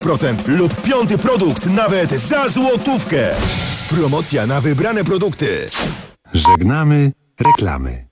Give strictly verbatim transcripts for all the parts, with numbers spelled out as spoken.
procent lub piąty produkt nawet za złotówkę. Promocja na wybrane produkty. Żegnamy reklamy.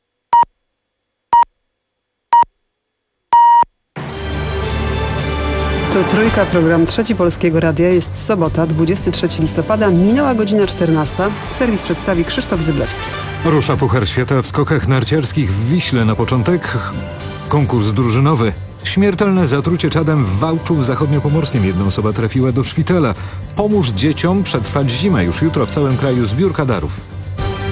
To Trójka, program Trzeci Polskiego Radia. Jest sobota, dwudziestego trzeciego listopada, minęła godzina czternasta. Serwis przedstawi Krzysztof Zyblewski. Rusza Puchar Świata w skokach narciarskich w Wiśle. Na początek konkurs drużynowy. Śmiertelne zatrucie czadem w Wałczu w Zachodniopomorskiem. Jedna osoba trafiła do szpitala. Pomóż dzieciom przetrwać zimę. Już jutro w całym kraju zbiórka darów.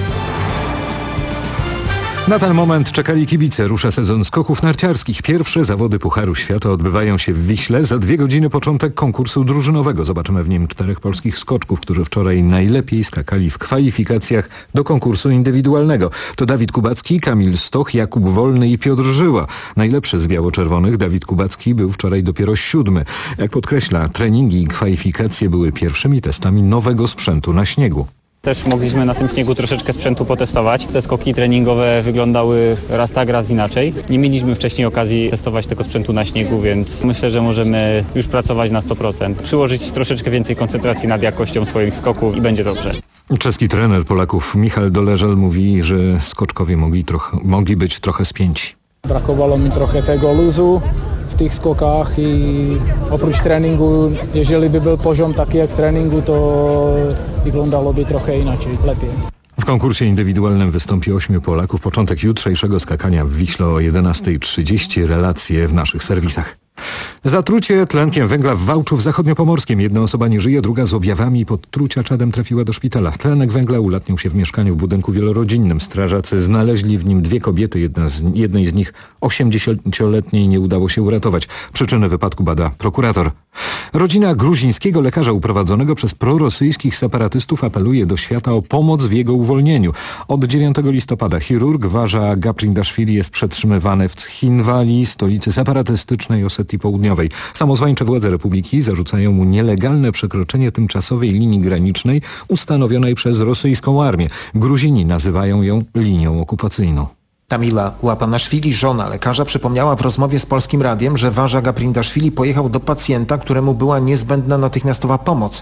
Na ten moment czekali kibice. Rusza sezon skoków narciarskich. Pierwsze zawody Pucharu Świata odbywają się w Wiśle. Za dwie godziny początek konkursu drużynowego. Zobaczymy w nim czterech polskich skoczków, którzy wczoraj najlepiej skakali w kwalifikacjach do konkursu indywidualnego. To Dawid Kubacki, Kamil Stoch, Jakub Wolny i Piotr Żyła. Najlepszy z biało-czerwonych, Dawid Kubacki, był wczoraj dopiero siódmy. Jak podkreśla, treningi i kwalifikacje były pierwszymi testami nowego sprzętu na śniegu. Też mogliśmy na tym śniegu troszeczkę sprzętu potestować. Te skoki treningowe wyglądały raz tak, raz inaczej. Nie mieliśmy wcześniej okazji testować tego sprzętu na śniegu, więc myślę, że możemy już pracować na sto procent. Przyłożyć troszeczkę więcej koncentracji nad jakością swoich skoków i będzie dobrze. Czeski trener Polaków Michal Doleżel mówi, że skoczkowie mogli, trochę, mogli być trochę spięci. Brakowało mi trochę tego luzu w tych skokach i oprócz treningu, jeżeli by był poziom taki jak w treningu, to wyglądałoby trochę inaczej, lepiej. W konkursie indywidualnym wystąpi ośmiu Polaków. Początek jutrzejszego skakania w Wiśle o jedenasta trzydzieści. Relacje w naszych serwisach. Zatrucie tlenkiem węgla w Wałczu w Zachodniopomorskiem. Jedna osoba nie żyje, druga z objawami podtrucia czadem trafiła do szpitala. Tlenek węgla ulatniał się w mieszkaniu w budynku wielorodzinnym. Strażacy znaleźli w nim dwie kobiety. Jedna z, jednej z nich osiemdziesięcioletniej nie udało się uratować. Przyczynę wypadku bada prokurator. Rodzina gruzińskiego lekarza uprowadzonego przez prorosyjskich separatystów apeluje do świata o pomoc w jego uwolnieniu. Od dziewiątego listopada chirurg Vaja Gaprindashvili jest przetrzymywany w Cchinwali, stolicy separatystycznej Osetii Południowej. Samozwańcze władze republiki zarzucają mu nielegalne przekroczenie tymczasowej linii granicznej ustanowionej przez rosyjską armię. Gruzini nazywają ją linią okupacyjną. Tamila Łapanaszwili, żona lekarza, przypomniała w rozmowie z Polskim Radiem, że Vaja Gaprindashvili pojechał do pacjenta, któremu była niezbędna natychmiastowa pomoc.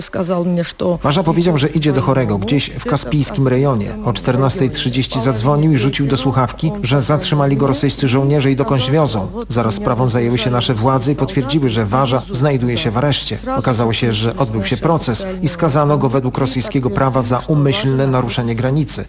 Vaja powiedział, że idzie do chorego, gdzieś w kaspijskim rejonie. O czternasta trzydzieści zadzwonił i rzucił do słuchawki, że zatrzymali go rosyjscy żołnierze i dokądś wiozą. Zaraz sprawą zajęły się nasze władze i potwierdziły, że Vaja znajduje się w areszcie. Okazało się, że odbył się proces i skazano go według rosyjskiego prawa za umyślne naruszenie granicy.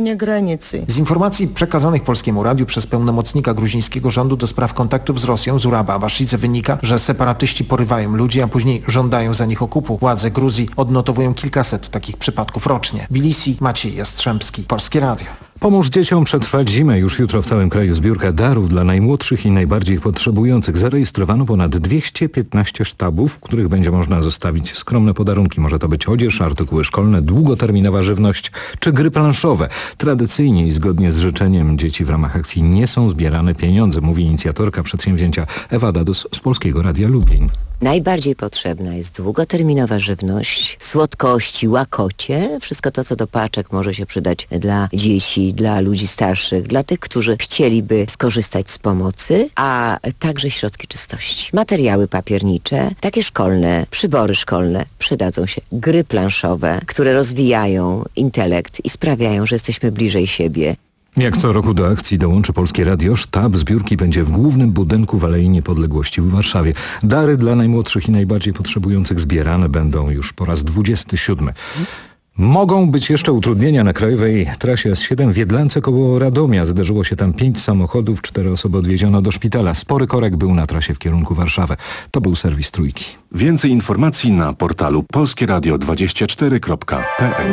Z informacji przekazanych Polskiemu Radiu przez pełnomocnika gruzińskiego rządu do spraw kontaktów z Rosją, Zuraba Awaszidze, wynika, że separatyści porywają ludzi, a później żądają za nich okupu. Władze Gruzji odnotowują kilkaset takich przypadków rocznie. Tbilisi, Maciej Jastrzębski, Polskie Radio. Pomóż dzieciom przetrwać zimę. Już jutro w całym kraju zbiórka darów dla najmłodszych i najbardziej potrzebujących. Zarejestrowano ponad dwieście piętnaście sztabów, w których będzie można zostawić skromne podarunki. Może to być odzież, artykuły szkolne, długoterminowa żywność czy gry planszowe. Tradycyjnie i zgodnie z życzeniem dzieci w ramach akcji nie są zbierane pieniądze, mówi inicjatorka przedsięwzięcia Ewa Dados z Polskiego Radia Lublin. Najbardziej potrzebna jest długoterminowa żywność, słodkości, łakocie, wszystko to, co do paczek może się przydać dla dzieci, dla ludzi starszych, dla tych, którzy chcieliby skorzystać z pomocy, a także środki czystości. Materiały papiernicze, takie szkolne, przybory szkolne, przydadzą się gry planszowe, które rozwijają intelekt i sprawiają, że jesteśmy bliżej siebie. Jak co roku do akcji dołączy Polskie Radio. Sztab zbiórki będzie w głównym budynku w Alei Niepodległości w Warszawie. Dary dla najmłodszych i najbardziej potrzebujących zbierane będą już po raz dwudziesty siódmy. Mogą być jeszcze utrudnienia na krajowej trasie S siedem w Jedlance koło Radomia. Zdarzyło się tam pięć samochodów, cztery osoby odwieziono do szpitala. Spory korek był na trasie w kierunku Warszawy. To był serwis Trójki. Więcej informacji na portalu polskie radio dwadzieścia cztery kropka p l.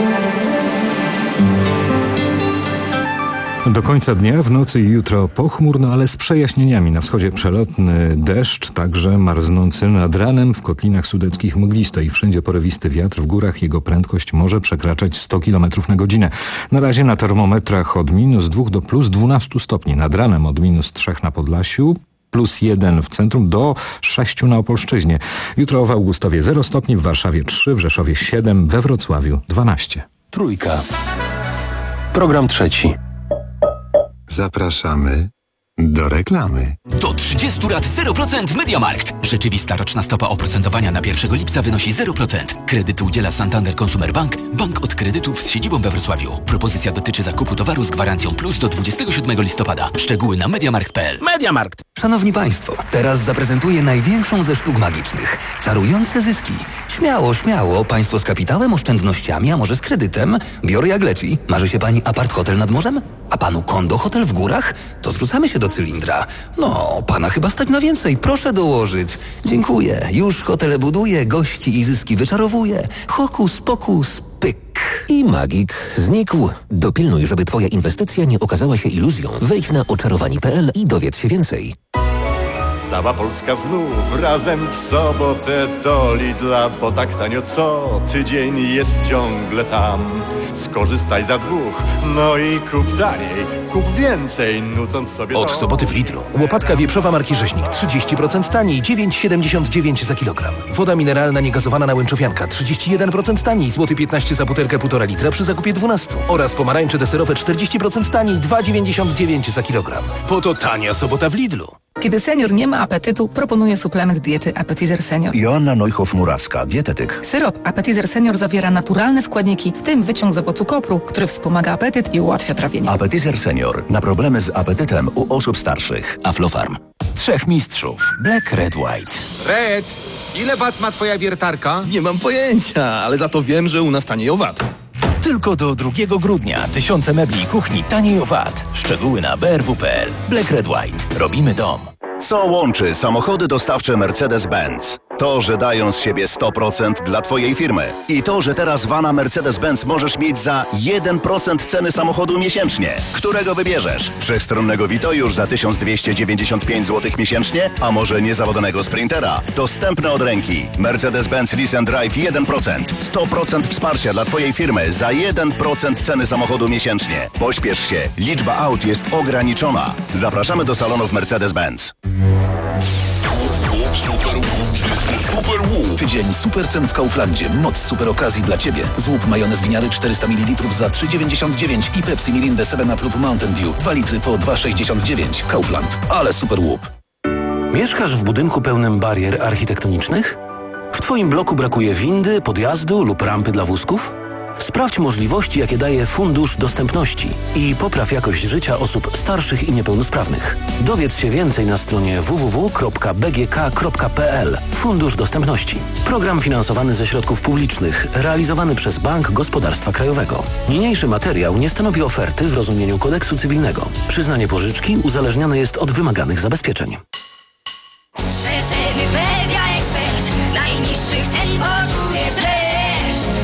Do końca dnia, w nocy i jutro pochmurno, ale z przejaśnieniami. Na wschodzie przelotny deszcz, także marznący. Nad ranem w Kotlinach Sudeckich mglisto i wszędzie porywisty wiatr. W górach jego prędkość może przekraczać sto kilometrów na godzinę. Na razie na termometrach od minus dwóch do plus dwunastu stopni. Nad ranem od minus trzech na Podlasiu, plus jeden w centrum do sześciu na Opolszczyźnie. Jutro w Augustowie zero stopni, w Warszawie trzy, w Rzeszowie siedem, we Wrocławiu dwanaście. Trójka. Program trzeci. Zapraszamy Do reklamy. Do trzydziestu lat zero procent w MediaMarkt. Rzeczywista roczna stopa oprocentowania na pierwszego lipca wynosi zero procent. Kredyt udziela Santander Consumer Bank, bank od kredytów z siedzibą we Wrocławiu. Propozycja dotyczy zakupu towaru z gwarancją plus do dwudziestego siódmego listopada. Szczegóły na mediamarkt kropka p l. MediaMarkt. Szanowni Państwo, teraz zaprezentuję największą ze sztuk magicznych. Czarujące zyski. Śmiało, śmiało. Państwo z kapitałem, oszczędnościami, a może z kredytem. Biorę jak leci. Marzy się Pani apart hotel nad morzem? A Panu kondo hotel w górach? To zrzucamy się do cylindra. No, Pana chyba stać na więcej. Proszę dołożyć. Dziękuję. Już hotele buduję, gości i zyski wyczarowuję. Hokus pokus, pyk. I magik znikł. Dopilnuj, żeby Twoja inwestycja nie okazała się iluzją. Wejdź na oczarowani kropka p l i dowiedz się więcej. Cała Polska znów razem w sobotę do Lidla, bo tak tanio co tydzień jest ciągle tam. Skorzystaj za dwóch, no i kup taniej, kup więcej, nucąc sobie Od to... soboty w Lidlu. Łopatka wieprzowa marki Rzeźnik trzydzieści procent taniej, dziewięć siedemdziesiąt dziewięć za kilogram. Woda mineralna niegazowana na Łęczowianka trzydzieści jeden procent taniej, złoty piętnaście za butelkę półtora litra przy zakupie dwunastu. Oraz pomarańcze deserowe czterdzieści procent taniej, dwa dziewięćdziesiąt dziewięć za kilogram. Po to tania sobota w Lidlu. Kiedy senior nie ma apetytu, proponuję suplement diety Appetizer Senior. Joanna Neuhoff-Murawska, dietetyk. Syrop Appetizer Senior zawiera naturalne składniki, w tym wyciąg z owocu kopru, który wspomaga apetyt i ułatwia trawienie. Appetizer Senior. Na problemy z apetytem u osób starszych. Aflofarm. Trzech mistrzów. Black, Red, White. Red, ile wat ma twoja wiertarka? Nie mam pojęcia, ale za to wiem, że u nas taniej o wat. Tylko do drugiego grudnia tysiące mebli i kuchni taniej o V A T. Szczegóły na b r w kropka p l. Black, Red, White. Robimy dom. Co łączy samochody dostawcze Mercedes-Benz? To, że dają z siebie sto procent dla Twojej firmy. I to, że teraz vana Mercedes-Benz możesz mieć za jeden procent ceny samochodu miesięcznie. Którego wybierzesz? Wszechstronnego Vito już za tysiąc dwieście dziewięćdziesiąt pięć złotych miesięcznie? A może niezawodnego Sprintera? Dostępne od ręki. Mercedes-Benz Lease and Drive jeden procent. sto procent wsparcia dla Twojej firmy za jeden procent ceny samochodu miesięcznie. Pośpiesz się. Liczba aut jest ograniczona. Zapraszamy do salonów Mercedes-Benz. Super Łup. Tydzień super cen w Kauflandzie. Moc super okazji dla Ciebie. Złup majonez winiary czterysta mililitrów za trzy dziewięćdziesiąt dziewięć i Pepsi Mirindę siedem up lub Mountain Dew dwa litry po dwa sześćdziesiąt dziewięć. Kaufland. Ale super łup. Mieszkasz w budynku pełnym barier architektonicznych? W Twoim bloku brakuje windy, podjazdu lub rampy dla wózków? Sprawdź możliwości, jakie daje Fundusz Dostępności i popraw jakość życia osób starszych i niepełnosprawnych. Dowiedz się więcej na stronie w w w kropka b g k kropka p l. Fundusz Dostępności. Program finansowany ze środków publicznych, realizowany przez Bank Gospodarstwa Krajowego. Niniejszy materiał nie stanowi oferty w rozumieniu kodeksu cywilnego. Przyznanie pożyczki uzależnione jest od wymaganych zabezpieczeń. Przeceny Media Expert. Najniższych cen poczujesz dreszcz.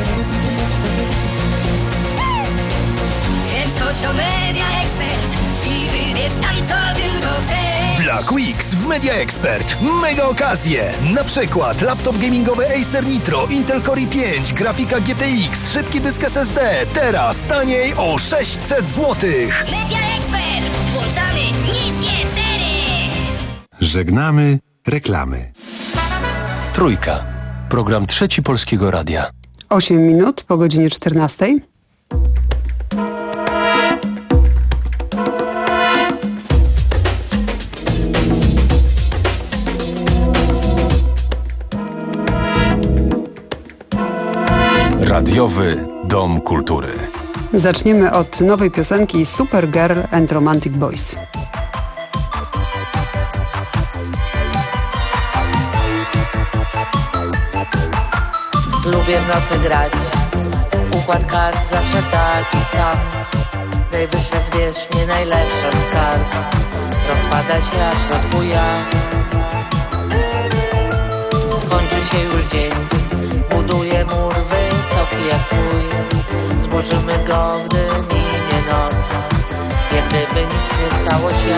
Więc chodź o Media Expert i wybierz tam, co tylko chcesz. Black Weeks w Media Expert. Mega okazje! Na przykład laptop gamingowy Acer Nitro, Intel Core i pięć, grafika G T X, szybki dysk S S D. Teraz taniej o sześćset złotych. Media Expert. Włączamy niskie ceny. Żegnamy reklamy. Trójka. Program Trzeci Polskiego Radia. osiem minut po godzinie czternastej. Radiowy Dom Kultury. Zaczniemy od nowej piosenki Supergirl and Romantic Boys. Lubię w nocy grać, układ kart zawsze taki sam. Najwyższa zwierzchnie, najlepsza z kart. Rozpada się, a w środku ja. Kończy się już dzień, buduję mur wysoki jak twój. Zburzymy go, gdy minie noc, jak gdyby nic nie stało się.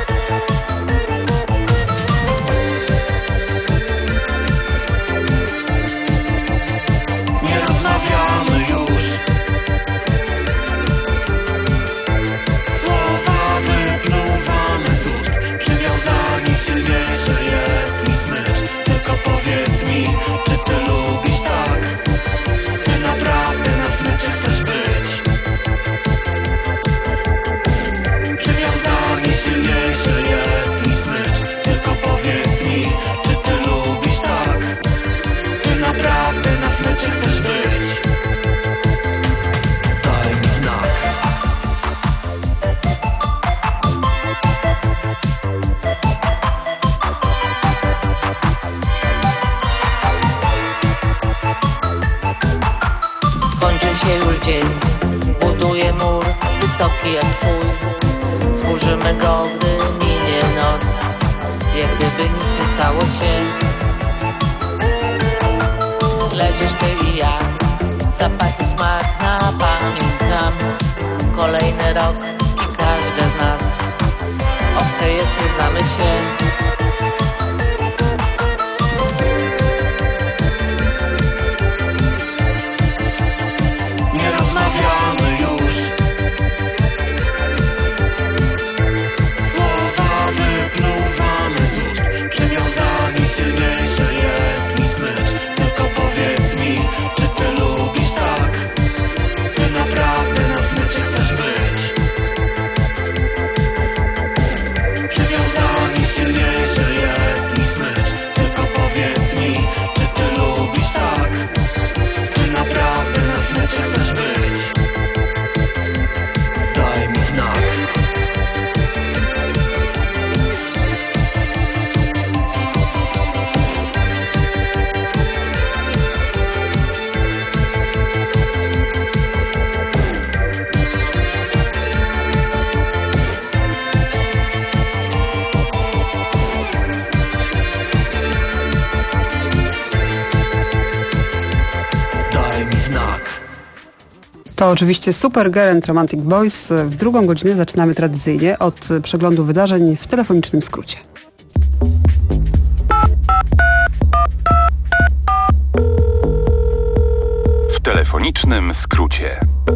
Rozmawiamy już. Słowa wypluwamy z ust. Przywiązani silniejsze jest mi smycz. Tylko powiedz mi, czy ty lubisz tak? Ty naprawdę na smyczy chcesz być. Przywiązani silniejsze dzień. Buduję mur wysoki jak twój. Zburzymy go, gdy minie noc, jak gdyby nic nie stało się. Leżysz ty i ja, zapach i smak na pamięć znam. Kolejny rok i każda z nas obce jest, nie znamy się. Nie rozmawiamy już. Słowa wypluwamy z ust. Przywiązanie silniejsze jest niż smycz. Tylko powiedz mi, czy ty lubisz tak? Ty naprawdę na smyczy chcesz być. Przywiązanie silniejsze jest niż smycz. Tylko powiedz mi, czy ty lubisz tak? Ty naprawdę na smyczy chcesz być. Daj mi znak. Daj mi znak. To oczywiście Super Girl and Romantic Boys. W drugą godzinę zaczynamy tradycyjnie od przeglądu wydarzeń w telefonicznym skrócie. W telefonicznym skrócie.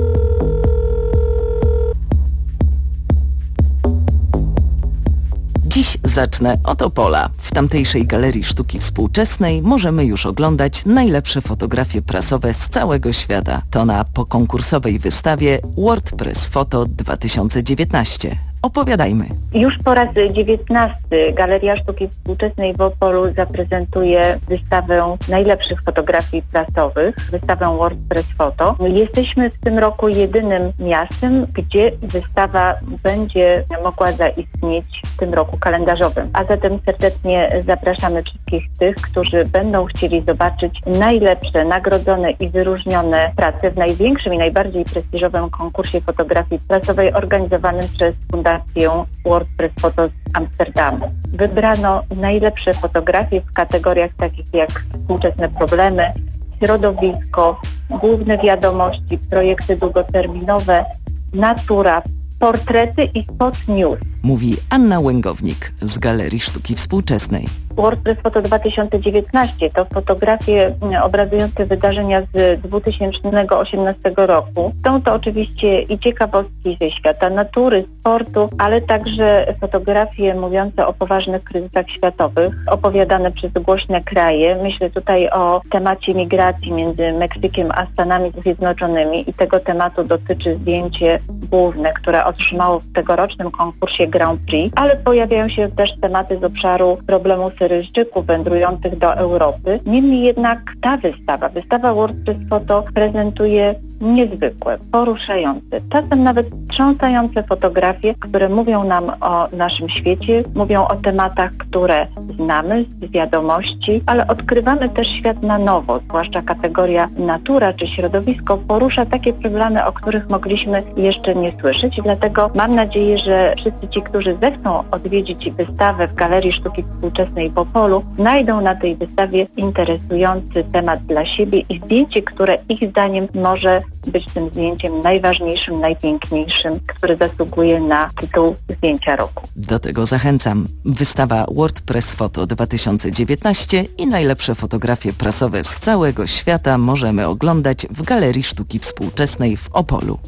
Dziś zacznę od Opola. W tamtejszej Galerii Sztuki Współczesnej możemy już oglądać najlepsze fotografie prasowe z całego świata. To na pokonkursowej wystawie WordPress Photo dwa tysiące dziewiętnaście. Opowiadajmy. Już po raz dziewiętnasty Galeria Sztuki Współczesnej w Opolu zaprezentuje wystawę najlepszych fotografii prasowych, wystawę WordPress Photo. Jesteśmy w tym roku jedynym miastem, gdzie wystawa będzie mogła zaistnieć w tym roku kalendarzowym. A zatem serdecznie zapraszamy wszystkich tych, którzy będą chcieli zobaczyć najlepsze, nagrodzone i wyróżnione prace w największym i najbardziej prestiżowym konkursie fotografii prasowej organizowanym przez Fundację WordPress Photo z Amsterdamu. Wybrano najlepsze fotografie w kategoriach takich jak współczesne problemy, środowisko, główne wiadomości, projekty długoterminowe, natura, portrety i spot news. Mówi Anna Łęgownik z Galerii Sztuki Współczesnej. WordPress Photo dwa tysiące dziewiętnaście to fotografie obrazujące wydarzenia z dwa tysiące osiemnastego roku. Są to oczywiście i ciekawostki ze świata natury, sportu, ale także fotografie mówiące o poważnych kryzysach światowych, opowiadane przez głośne kraje. Myślę tutaj o temacie migracji między Meksykiem a Stanami Zjednoczonymi i tego tematu dotyczy zdjęcie główne, które otrzymało w tegorocznym konkursie Grand Prix, ale pojawiają się też tematy z obszaru problemu Syryjczyków wędrujących do Europy. Niemniej jednak ta wystawa, wystawa WordPress Photo prezentuje niezwykłe, poruszające, czasem nawet wstrząsające fotografie, które mówią nam o naszym świecie, mówią o tematach, które znamy z wiadomości, ale odkrywamy też świat na nowo, zwłaszcza kategoria natura czy środowisko porusza takie problemy, o których mogliśmy jeszcze nie słyszeć i dlatego mam nadzieję, że wszyscy ci, którzy zechcą odwiedzić wystawę w Galerii Sztuki Współczesnej w Opolu, znajdą na tej wystawie interesujący temat dla siebie i zdjęcie, które ich zdaniem może być tym zdjęciem najważniejszym, najpiękniejszym, który zasługuje na tytuł zdjęcia roku. Do tego zachęcam. Wystawa WordPress Photo dwa tysiące dziewiętnaście i najlepsze fotografie prasowe z całego świata możemy oglądać w Galerii Sztuki Współczesnej w Opolu.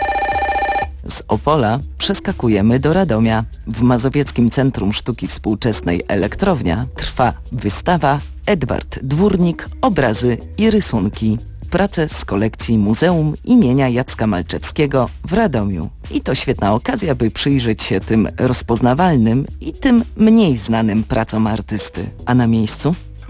Z Opola przeskakujemy do Radomia. W Mazowieckim Centrum Sztuki Współczesnej Elektrownia trwa wystawa Edward Dwórnik, obrazy i rysunki. Prace z kolekcji Muzeum imienia Jacka Malczewskiego w Radomiu. I to świetna okazja, by przyjrzeć się tym rozpoznawalnym i tym mniej znanym pracom artysty. A na miejscu?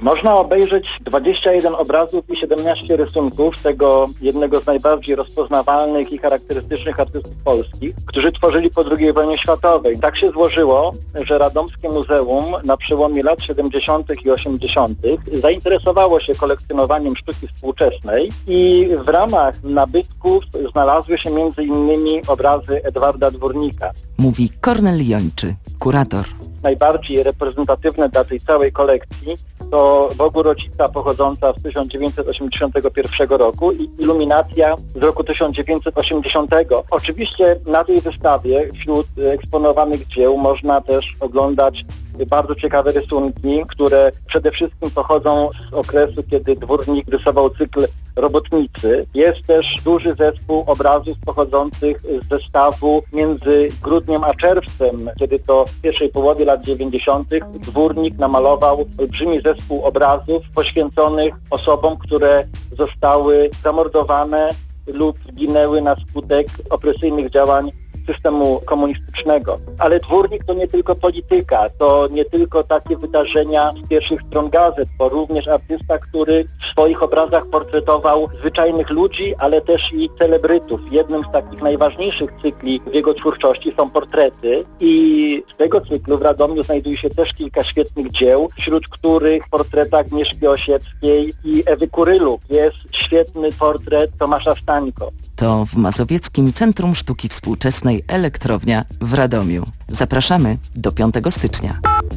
Można obejrzeć dwadzieścia jeden obrazów i siedemnaście rysunków tego jednego z najbardziej rozpoznawalnych i charakterystycznych artystów polskich, którzy tworzyli po drugiej wojnie światowej. Tak się złożyło, że Radomskie Muzeum na przełomie lat siedemdziesiątych i osiemdziesiątych zainteresowało się kolekcjonowaniem sztuki współczesnej i w ramach nabytków znalazły się między innymi obrazy Edwarda Dwórnika. Mówi Kornel Jończy, kurator. Najbardziej reprezentatywne dla tej całej kolekcji to Bogu-Rodzica pochodząca z tysiąc dziewięćset osiemdziesiątego pierwszego roku i Iluminacja z roku tysiąc dziewięćset osiemdziesiątego. Oczywiście na tej wystawie wśród eksponowanych dzieł można też oglądać bardzo ciekawe rysunki, które przede wszystkim pochodzą z okresu, kiedy Dwórnik rysował cykl Robotnicy. Jest też duży zespół obrazów pochodzących z zestawu między grudniem a czerwcem, kiedy to w pierwszej połowie lat dziewięćdziesiątych Dwórnik namalował olbrzymi zespół obrazów poświęconych osobom, które zostały zamordowane lub zginęły na skutek opresyjnych działań systemu komunistycznego. Ale Dwórnik to nie tylko polityka, to nie tylko takie wydarzenia z pierwszych stron gazet, to również artysta, który w swoich obrazach portretował zwyczajnych ludzi, ale też i celebrytów. Jednym z takich najważniejszych cykli w jego twórczości są portrety i z tego cyklu w Radomiu znajduje się też kilka świetnych dzieł, wśród których portret Agnieszki Osieckiej i Ewy Kuryluk. Jest świetny portret Tomasza Stańko. To w Mazowieckim Centrum Sztuki Współczesnej Elektrownia w Radomiu. Zapraszamy do piątego stycznia.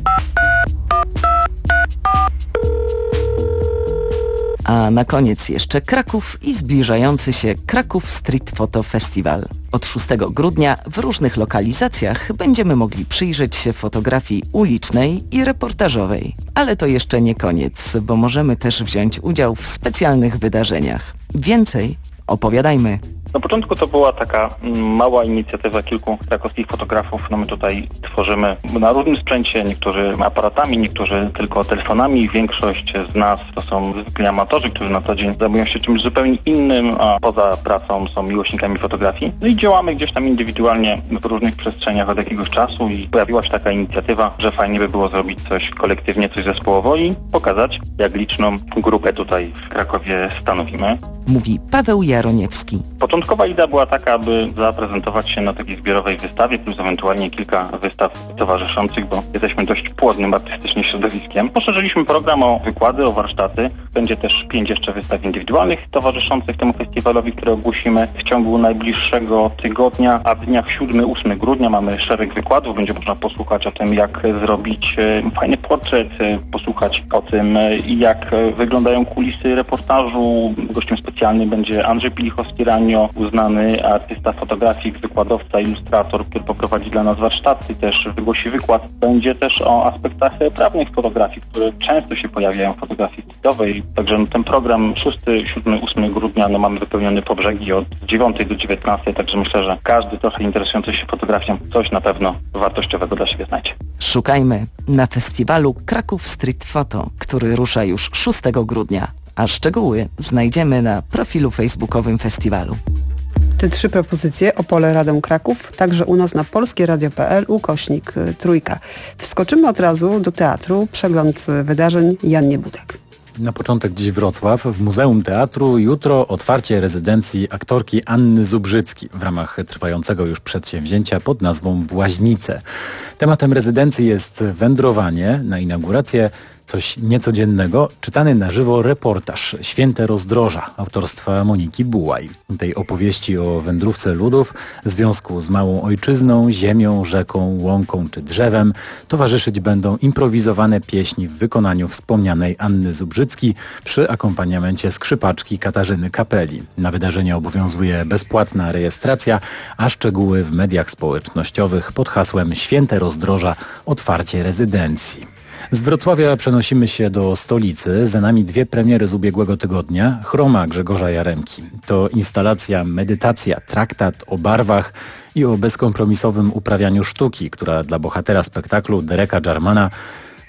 A na koniec jeszcze Kraków i zbliżający się Kraków Street Photo Festival. Od szóstego grudnia w różnych lokalizacjach będziemy mogli przyjrzeć się fotografii ulicznej i reportażowej. Ale to jeszcze nie koniec, bo możemy też wziąć udział w specjalnych wydarzeniach. Więcej opowiadajmy. Na początku to była taka mała inicjatywa kilku krakowskich fotografów. No my tutaj tworzymy na różnym sprzęcie, niektórzy aparatami, niektórzy tylko telefonami. Większość z nas to są zwykli amatorzy, którzy na co dzień zajmują się czymś zupełnie innym, a poza pracą są miłośnikami fotografii. No i działamy gdzieś tam indywidualnie w różnych przestrzeniach od jakiegoś czasu i pojawiła się taka inicjatywa, że fajnie by było zrobić coś kolektywnie, coś zespołowo i pokazać, jak liczną grupę tutaj w Krakowie stanowimy. Mówi Paweł Jaroniewski. Początkowa idea była taka, aby zaprezentować się na takiej zbiorowej wystawie, plus ewentualnie kilka wystaw towarzyszących, bo jesteśmy dość płodnym artystycznie środowiskiem. Poszerzyliśmy program o wykłady, o warsztaty. Będzie też pięć jeszcze wystaw indywidualnych towarzyszących temu festiwalowi, które ogłosimy w ciągu najbliższego tygodnia, a w dniach siódmego ósmego grudnia mamy szereg wykładów. Będzie można posłuchać o tym, jak zrobić fajny portret, posłuchać o tym, jak wyglądają kulisy reportażu. Gościem specjalnym będzie Andrzej Pilichowski-Ranio, uznany artysta, fotografik, wykładowca, ilustrator, który poprowadzi dla nas warsztaty, też wygłosi wykład. Będzie też o aspektach prawnych fotografii, które często się pojawiają w fotografii stylowej. Także no, ten program szóstego, siódmego, ósmego grudnia no, mamy wypełniony po brzegi od dziewiątej do dziewiętnastej, także myślę, że każdy trochę interesujący się fotografią coś na pewno wartościowego dla siebie znajdzie. Szukajmy na festiwalu Kraków Street Photo, który rusza już szóstego grudnia. A szczegóły znajdziemy na profilu facebookowym festiwalu. Te trzy propozycje, Opole, Radom, Kraków, także u nas na polskieradio kropka p l ukośnik trójka. Wskoczymy od razu do teatru. Przegląd wydarzeń Jan Niebudek. Na początek dziś Wrocław. W Muzeum Teatru jutro otwarcie rezydencji aktorki Anny Zubrzycki w ramach trwającego już przedsięwzięcia pod nazwą Błaźnice. Tematem rezydencji jest wędrowanie. Na inaugurację coś niecodziennego, czytany na żywo reportaż Święte Rozdroża autorstwa Moniki Bułaj. Tej opowieści o wędrówce ludów, związku z małą ojczyzną, ziemią, rzeką, łąką czy drzewem towarzyszyć będą improwizowane pieśni w wykonaniu wspomnianej Anny Zubrzycki przy akompaniamencie skrzypaczki Katarzyny Kapeli. Na wydarzenie obowiązuje bezpłatna rejestracja, a szczegóły w mediach społecznościowych pod hasłem Święte Rozdroża otwarcie rezydencji. Z Wrocławia przenosimy się do stolicy. Za nami dwie premiery z ubiegłego tygodnia. Chroma Grzegorza Jaremki. To instalacja Medytacja, traktat o barwach i o bezkompromisowym uprawianiu sztuki, która dla bohatera spektaklu Dereka Jarmana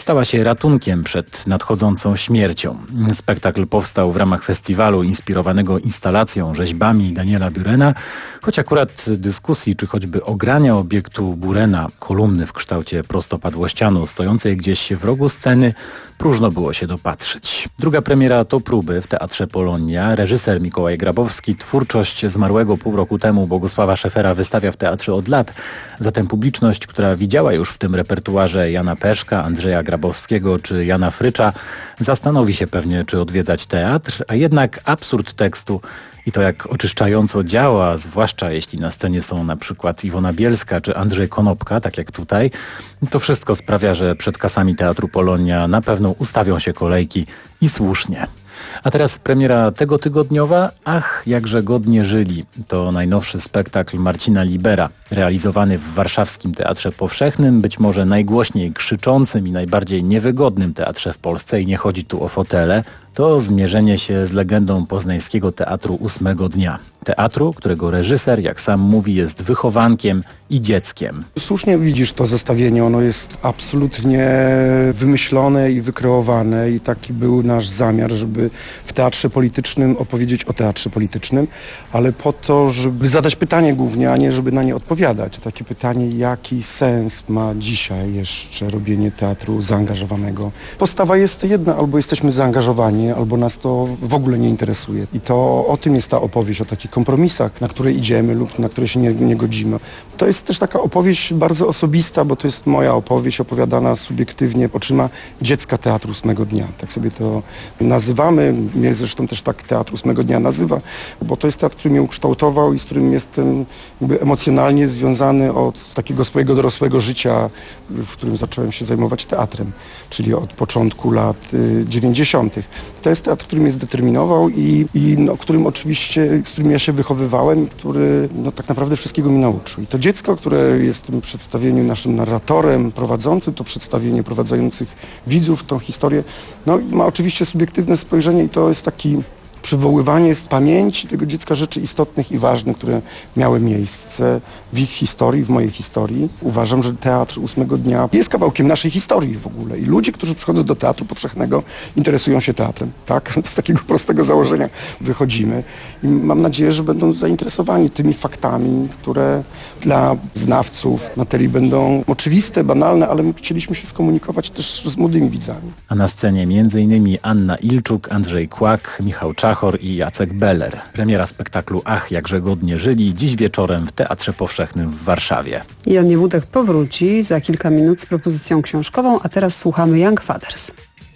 stała się ratunkiem przed nadchodzącą śmiercią. Spektakl powstał w ramach festiwalu inspirowanego instalacją, rzeźbami Daniela Burena, choć akurat dyskusji czy choćby ogrania obiektu Burena, kolumny w kształcie prostopadłościanu stojącej gdzieś w rogu sceny, próżno było się dopatrzyć. Druga premiera to Próby w Teatrze Polonia. Reżyser Mikołaj Grabowski twórczość zmarłego pół roku temu Bogusława Szefera wystawia w teatrze od lat. Zatem publiczność, która widziała już w tym repertuarze Jana Peszka, Andrzeja Grabowskiego czy Jana Frycza, zastanowi się pewnie, czy odwiedzać teatr, a jednak absurd tekstu i to, jak oczyszczająco działa, zwłaszcza jeśli na scenie są na przykład Iwona Bielska czy Andrzej Konopka, tak jak tutaj, to wszystko sprawia, że przed kasami Teatru Polonia na pewno ustawią się kolejki i słusznie. A teraz premiera tego tygodniowa. Ach, jakże godnie żyli. To najnowszy spektakl Marcina Libera, realizowany w warszawskim Teatrze Powszechnym, być może najgłośniej krzyczącym i najbardziej niewygodnym teatrze w Polsce, i nie chodzi tu o fotele. To zmierzenie się z legendą poznańskiego teatru ósmego dnia. Teatru, którego reżyser, jak sam mówi, jest wychowankiem i dzieckiem. Słusznie widzisz to zestawienie, ono jest absolutnie wymyślone i wykreowane i taki był nasz zamiar, żeby w teatrze politycznym opowiedzieć o teatrze politycznym, ale po to, żeby zadać pytanie głównie, a nie żeby na nie odpowiadać. Takie pytanie, jaki sens ma dzisiaj jeszcze robienie teatru zaangażowanego. Postawa jest jedna, albo jesteśmy zaangażowani, albo nas to w ogóle nie interesuje. I to o tym jest ta opowieść, o takich kompromisach, na które idziemy lub na które się nie, nie godzimy. To jest też taka opowieść bardzo osobista, bo to jest moja opowieść opowiadana subiektywnie oczyma dziecka Teatru ósmego dnia. Tak sobie to nazywamy. Mnie zresztą też tak Teatr ósmego dnia nazywa, bo to jest teatr, który mnie ukształtował i z którym jestem jakby emocjonalnie związany od takiego swojego dorosłego życia, w którym zacząłem się zajmować teatrem, czyli od początku lat dziewięćdziesiątych. To jest teatr, który mnie zdeterminował i, i no, którym oczywiście, z którym ja się wychowywałem i który no, tak naprawdę wszystkiego mi nauczył. I to dziecko, które jest w tym przedstawieniu naszym narratorem, prowadzącym to przedstawienie, prowadzących widzów w tą historię, no, ma oczywiście subiektywne spojrzenie i to jest taki przywoływanie z pamięci tego dziecka rzeczy istotnych i ważnych, które miały miejsce w ich historii, w mojej historii. Uważam, że Teatr ósmego dnia jest kawałkiem naszej historii w ogóle i ludzie, którzy przychodzą do Teatru Powszechnego, interesują się teatrem. Tak? Z takiego prostego założenia wychodzimy i mam nadzieję, że będą zainteresowani tymi faktami, które dla znawców materii będą oczywiste, banalne, ale my chcieliśmy się skomunikować też z młodymi widzami. A na scenie między innymi Anna Ilczuk, Andrzej Kłak, Michał Czachor i Jacek Beller. Premiera spektaklu Ach, jakże godnie żyli dziś wieczorem w Teatrze Powszechnym w Warszawie. Jan Niewutek powróci za kilka minut z propozycją książkową, a teraz słuchamy Young Fathers.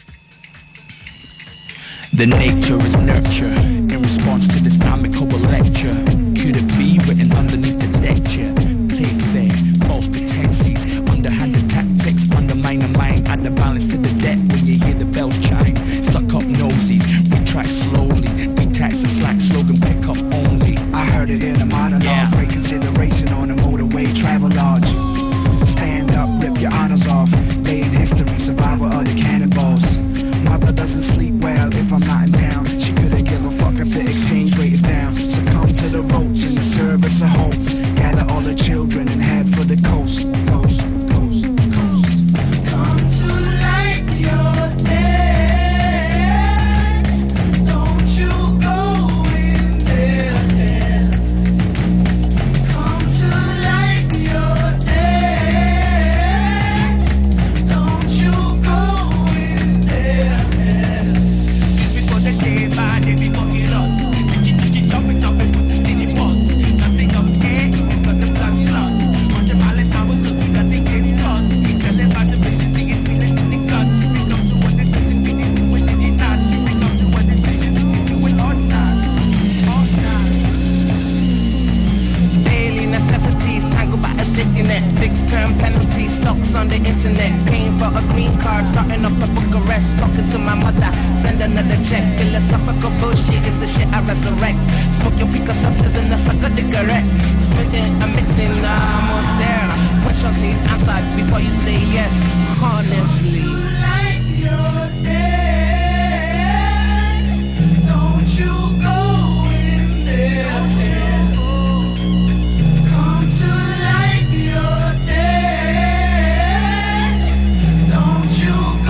The nature is nurture in response to this comical lecture. Could it be written underneath the lecture? Play fair, false pretenses, underhanded tactics, undermine the mind, add the balance to the deck when you hear the bells chime. Stuck up noses, we track slowly, detax the slack slogan, pick up only. I heard it in a monologue, yeah. Great consideration on the motorway, travel large. Stand up, rip your honors off, day in history, survival of the cannonballs. Mother doesn't sleep well if I'm not in town. She couldn't give a fuck if the exchange rate is down. Succumb to the roach in the service of hope. Gather all the children and head for the coast. Coast, coast, coast. Come to light your day. Don't you go in there. Come to light your day. Don't you go in there. Just before the day by day before it runs. Jump it, jump it, put it in your buns. Nothing up here, you've got the blood clots. On your mallet, I was looking as it gets cuts. Tell them about the vision, see it, feel it in the gut. You become to a decision, did you do it, did you not? You become to a decision, did you do it or not? Or not? Daily necessities, tangled by a safety net. Fixed term penalties, stocks on the internet. Paying for a green card, starting up a book arrest. Talking to my mother, send another check. Philosophical bullshit is the shit I resurrect. Smoke your pico substance in the sucker cigarette. Spitting, emitting, almost there. Questions need answered before you say yes. Honestly. Light your day. Don't you go in there. Come to light your day. Don't you go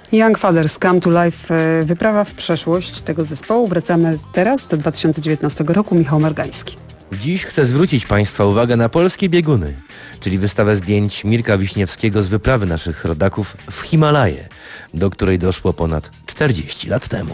Young Fathers Come to Life, wyprawa w przeszłość tego zespołu. Wracamy teraz do dwa tysiące dziewiętnastego roku. Michał Mergański. Dziś chcę zwrócić Państwa uwagę na polskie bieguny, czyli wystawę zdjęć Mirka Wiśniewskiego z wyprawy naszych rodaków w Himalaje, do której doszło ponad czterdzieści lat temu.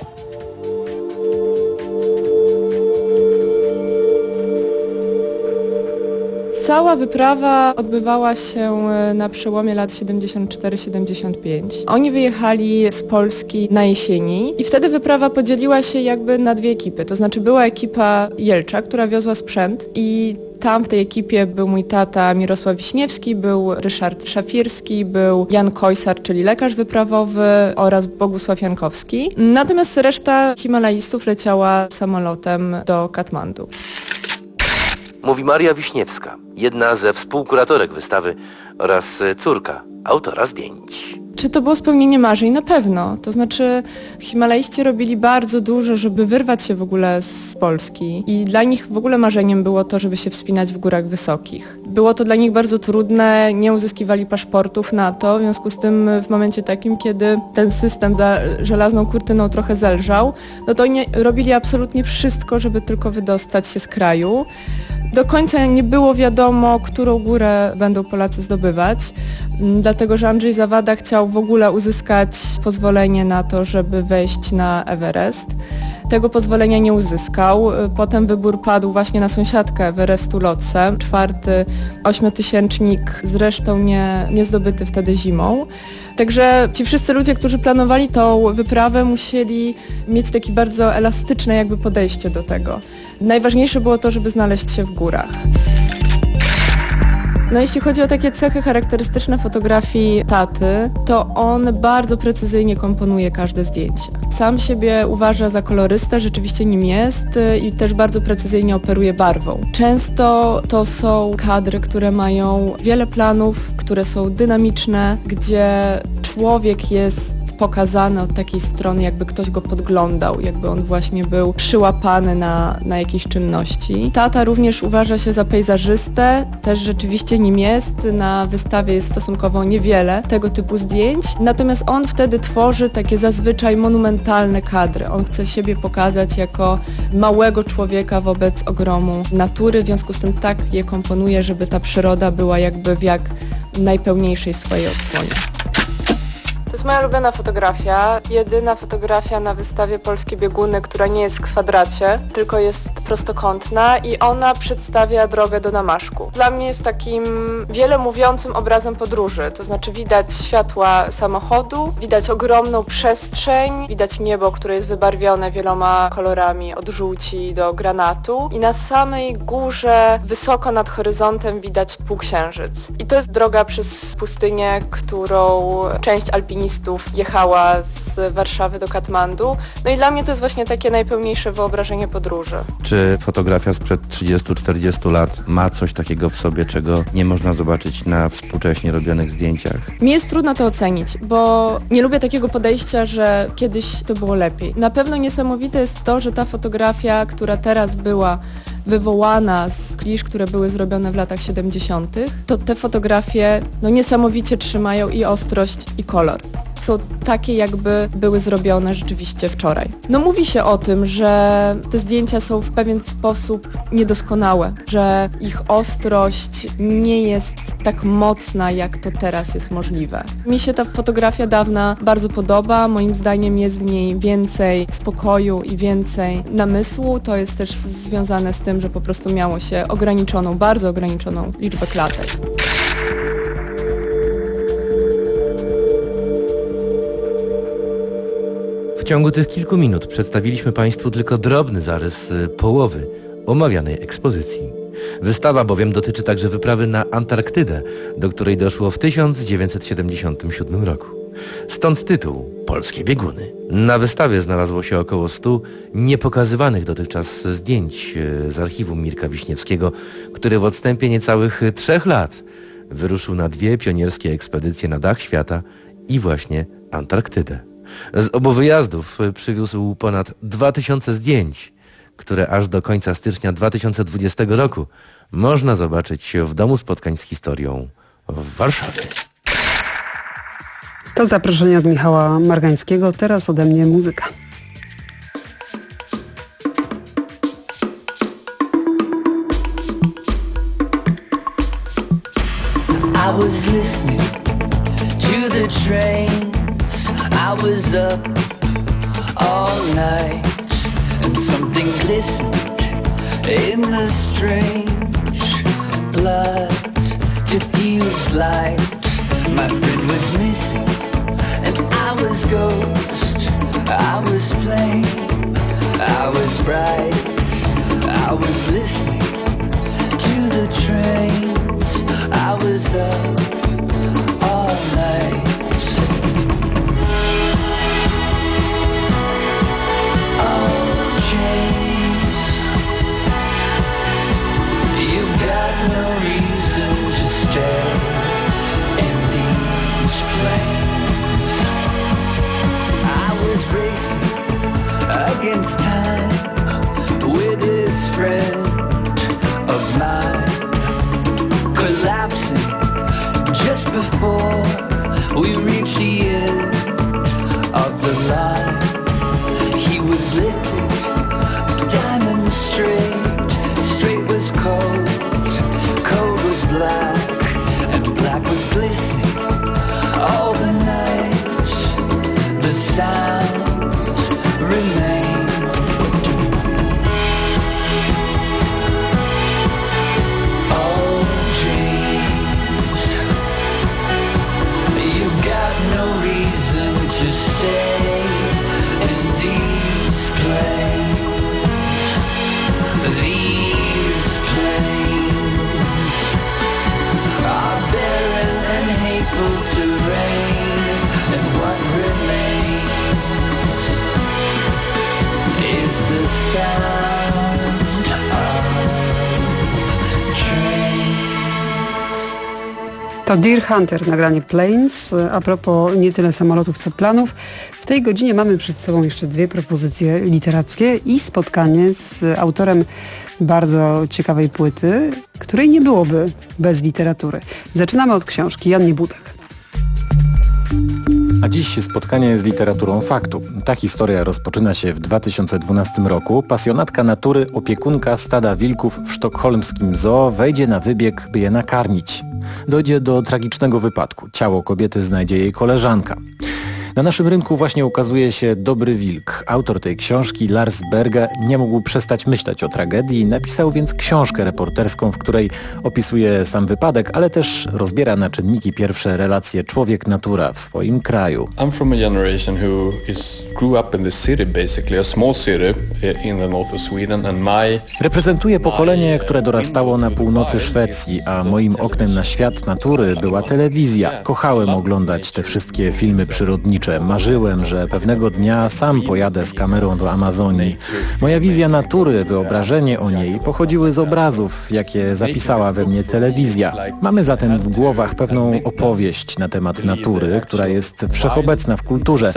Cała wyprawa odbywała się na przełomie lat siedemdziesiąt cztery siedemdziesiąt pięć. Oni wyjechali z Polski na jesieni i wtedy wyprawa podzieliła się jakby na dwie ekipy. To znaczy była ekipa Jelcza, która wiozła sprzęt i tam w tej ekipie był mój tata Mirosław Wiśniewski, był Ryszard Szafirski, był Jan Kojsar, czyli lekarz wyprawowy oraz Bogusław Jankowski. Natomiast reszta himalajistów leciała samolotem do Katmandu. Mówi Maria Wiśniewska, jedna ze współkuratorek wystawy oraz córka autora zdjęć. Czy to było spełnienie marzeń? Na pewno. To znaczy Himalaiści robili bardzo dużo, żeby wyrwać się w ogóle z Polski i dla nich w ogóle marzeniem było to, żeby się wspinać w górach wysokich. Było to dla nich bardzo trudne, nie uzyskiwali paszportów na to, w związku z tym w momencie takim, kiedy ten system za żelazną kurtyną trochę zelżał, no to oni robili absolutnie wszystko, żeby tylko wydostać się z kraju. Do końca nie było wiadomo, którą górę będą Polacy zdobywać, dlatego że Andrzej Zawada chciał w ogóle uzyskać pozwolenie na to, żeby wejść na Everest. Tego pozwolenia nie uzyskał. Potem wybór padł właśnie na sąsiadkę Everestu Lotse, czwarty ośmiotysięcznik, zresztą nie, nie zdobyty wtedy zimą. Także ci wszyscy ludzie, którzy planowali tą wyprawę, musieli mieć takie bardzo elastyczne jakby podejście do tego. Najważniejsze było to, żeby znaleźć się w górach. No jeśli chodzi o takie cechy charakterystyczne fotografii taty, to on bardzo precyzyjnie komponuje każde zdjęcie. Sam siebie uważa za kolorystę, rzeczywiście nim jest i też bardzo precyzyjnie operuje barwą. Często to są kadry, które mają wiele planów, które są dynamiczne, gdzie człowiek jest pokazany od takiej strony, jakby ktoś go podglądał, jakby on właśnie był przyłapany na, na jakiejś czynności. Tata również uważa się za pejzażystę, też rzeczywiście nim jest. Na wystawie jest stosunkowo niewiele tego typu zdjęć, natomiast on wtedy tworzy takie zazwyczaj monumentalne kadry. On chce siebie pokazać jako małego człowieka wobec ogromu natury, w związku z tym tak je komponuje, żeby ta przyroda była jakby w jak najpełniejszej swojej odsłonie. To jest moja ulubiona fotografia, jedyna fotografia na wystawie Polskie Bieguny, która nie jest w kwadracie, tylko jest prostokątna i ona przedstawia drogę do Damaszku. Dla mnie jest takim wiele mówiącym obrazem podróży, to znaczy widać światła samochodu, widać ogromną przestrzeń, widać niebo, które jest wybarwione wieloma kolorami od żółci do granatu i na samej górze, wysoko nad horyzontem widać półksiężyc. I to jest droga przez pustynię, którą część alpinistów jechała z Warszawy do Katmandu. No i dla mnie to jest właśnie takie najpełniejsze wyobrażenie podróży. Czy fotografia sprzed trzydziestu czterdziestu lat ma coś takiego w sobie, czego nie można zobaczyć na współcześnie robionych zdjęciach? Mi jest trudno to ocenić, bo nie lubię takiego podejścia, że kiedyś to było lepiej. Na pewno niesamowite jest to, że ta fotografia, która teraz była wywołana z klisz, które były zrobione w latach siedemdziesiątych, to te fotografie no, niesamowicie trzymają i ostrość, i kolor. Są takie, jakby były zrobione rzeczywiście wczoraj. No mówi się o tym, że te zdjęcia są w pewien sposób niedoskonałe, że ich ostrość nie jest tak mocna, jak to teraz jest możliwe. Mi się ta fotografia dawna bardzo podoba, moim zdaniem jest w niej więcej spokoju i więcej namysłu. To jest też związane z tym, że po prostu miało się ograniczoną, bardzo ograniczoną liczbę klatek. W ciągu tych kilku minut przedstawiliśmy Państwu tylko drobny zarys połowy omawianej ekspozycji. Wystawa bowiem dotyczy także wyprawy na Antarktydę, do której doszło w tysiąc dziewięćset siedemdziesiątym siódmym roku. Stąd tytuł Polskie Bieguny. Na wystawie znalazło się około stu niepokazywanych dotychczas zdjęć z archiwum Mirka Wiśniewskiego, który w odstępie niecałych trzech lat wyruszył na dwie pionierskie ekspedycje na dach świata i właśnie Antarktydę. Z obu wyjazdów przywiózł ponad dwa tysiące zdjęć, które aż do końca stycznia dwa tysiące dwudziestego roku można zobaczyć w Domu Spotkań z Historią w Warszawie. To zaproszenie od Michała Margańskiego, teraz ode mnie muzyka. I was listening to the trains. I was up all night, and something glistened in the strange blood diffused light. My friend was missing, and I was ghost. I was plain, I was bright. I was listening to the trains. I was up all night. Oh, James, you've got no reason to stay in these plains. I was racing against time with this friend of mine, collapsing just before we reached the end of the line. He was lifted, diamond straight, straight was cold, cold was black, and black was glistening all the night. The sound remained. To Deer Hunter, nagranie Planes. A propos nie tyle samolotów, co planów. W tej godzinie mamy przed sobą jeszcze dwie propozycje literackie i spotkanie z autorem bardzo ciekawej płyty, której nie byłoby bez literatury. Zaczynamy od książki Jan Niebutek. A dziś spotkanie z literaturą faktu. Ta historia rozpoczyna się w dwa tysiące dwunastym roku. Pasjonatka natury, opiekunka stada wilków w sztokholmskim zoo wejdzie na wybieg, by je nakarmić. Dojdzie do tragicznego wypadku. Ciało kobiety znajdzie jej koleżanka. Na naszym rynku właśnie ukazuje się Dobry Wilk. Autor tej książki, Lars Berge, nie mógł przestać myśleć o tragedii. Napisał więc książkę reporterską, w której opisuje sam wypadek, ale też rozbiera na czynniki pierwsze relacje człowiek-natura w swoim kraju. I'm from a generation who is grew up in the city basically, a small city in the north of Sweden, and my Reprezentuję pokolenie, które dorastało na północy Szwecji, a moim oknem na świat natury była telewizja. Kochałem oglądać te wszystkie filmy przyrodnicze. Marzyłem, że pewnego dnia sam pojadę z kamerą do Amazonii. Moja wizja natury, wyobrażenie o niej pochodziły z obrazów, jakie zapisała we mnie telewizja. Mamy zatem w głowach pewną opowieść na temat natury, która jest wszechobecna w kulturze.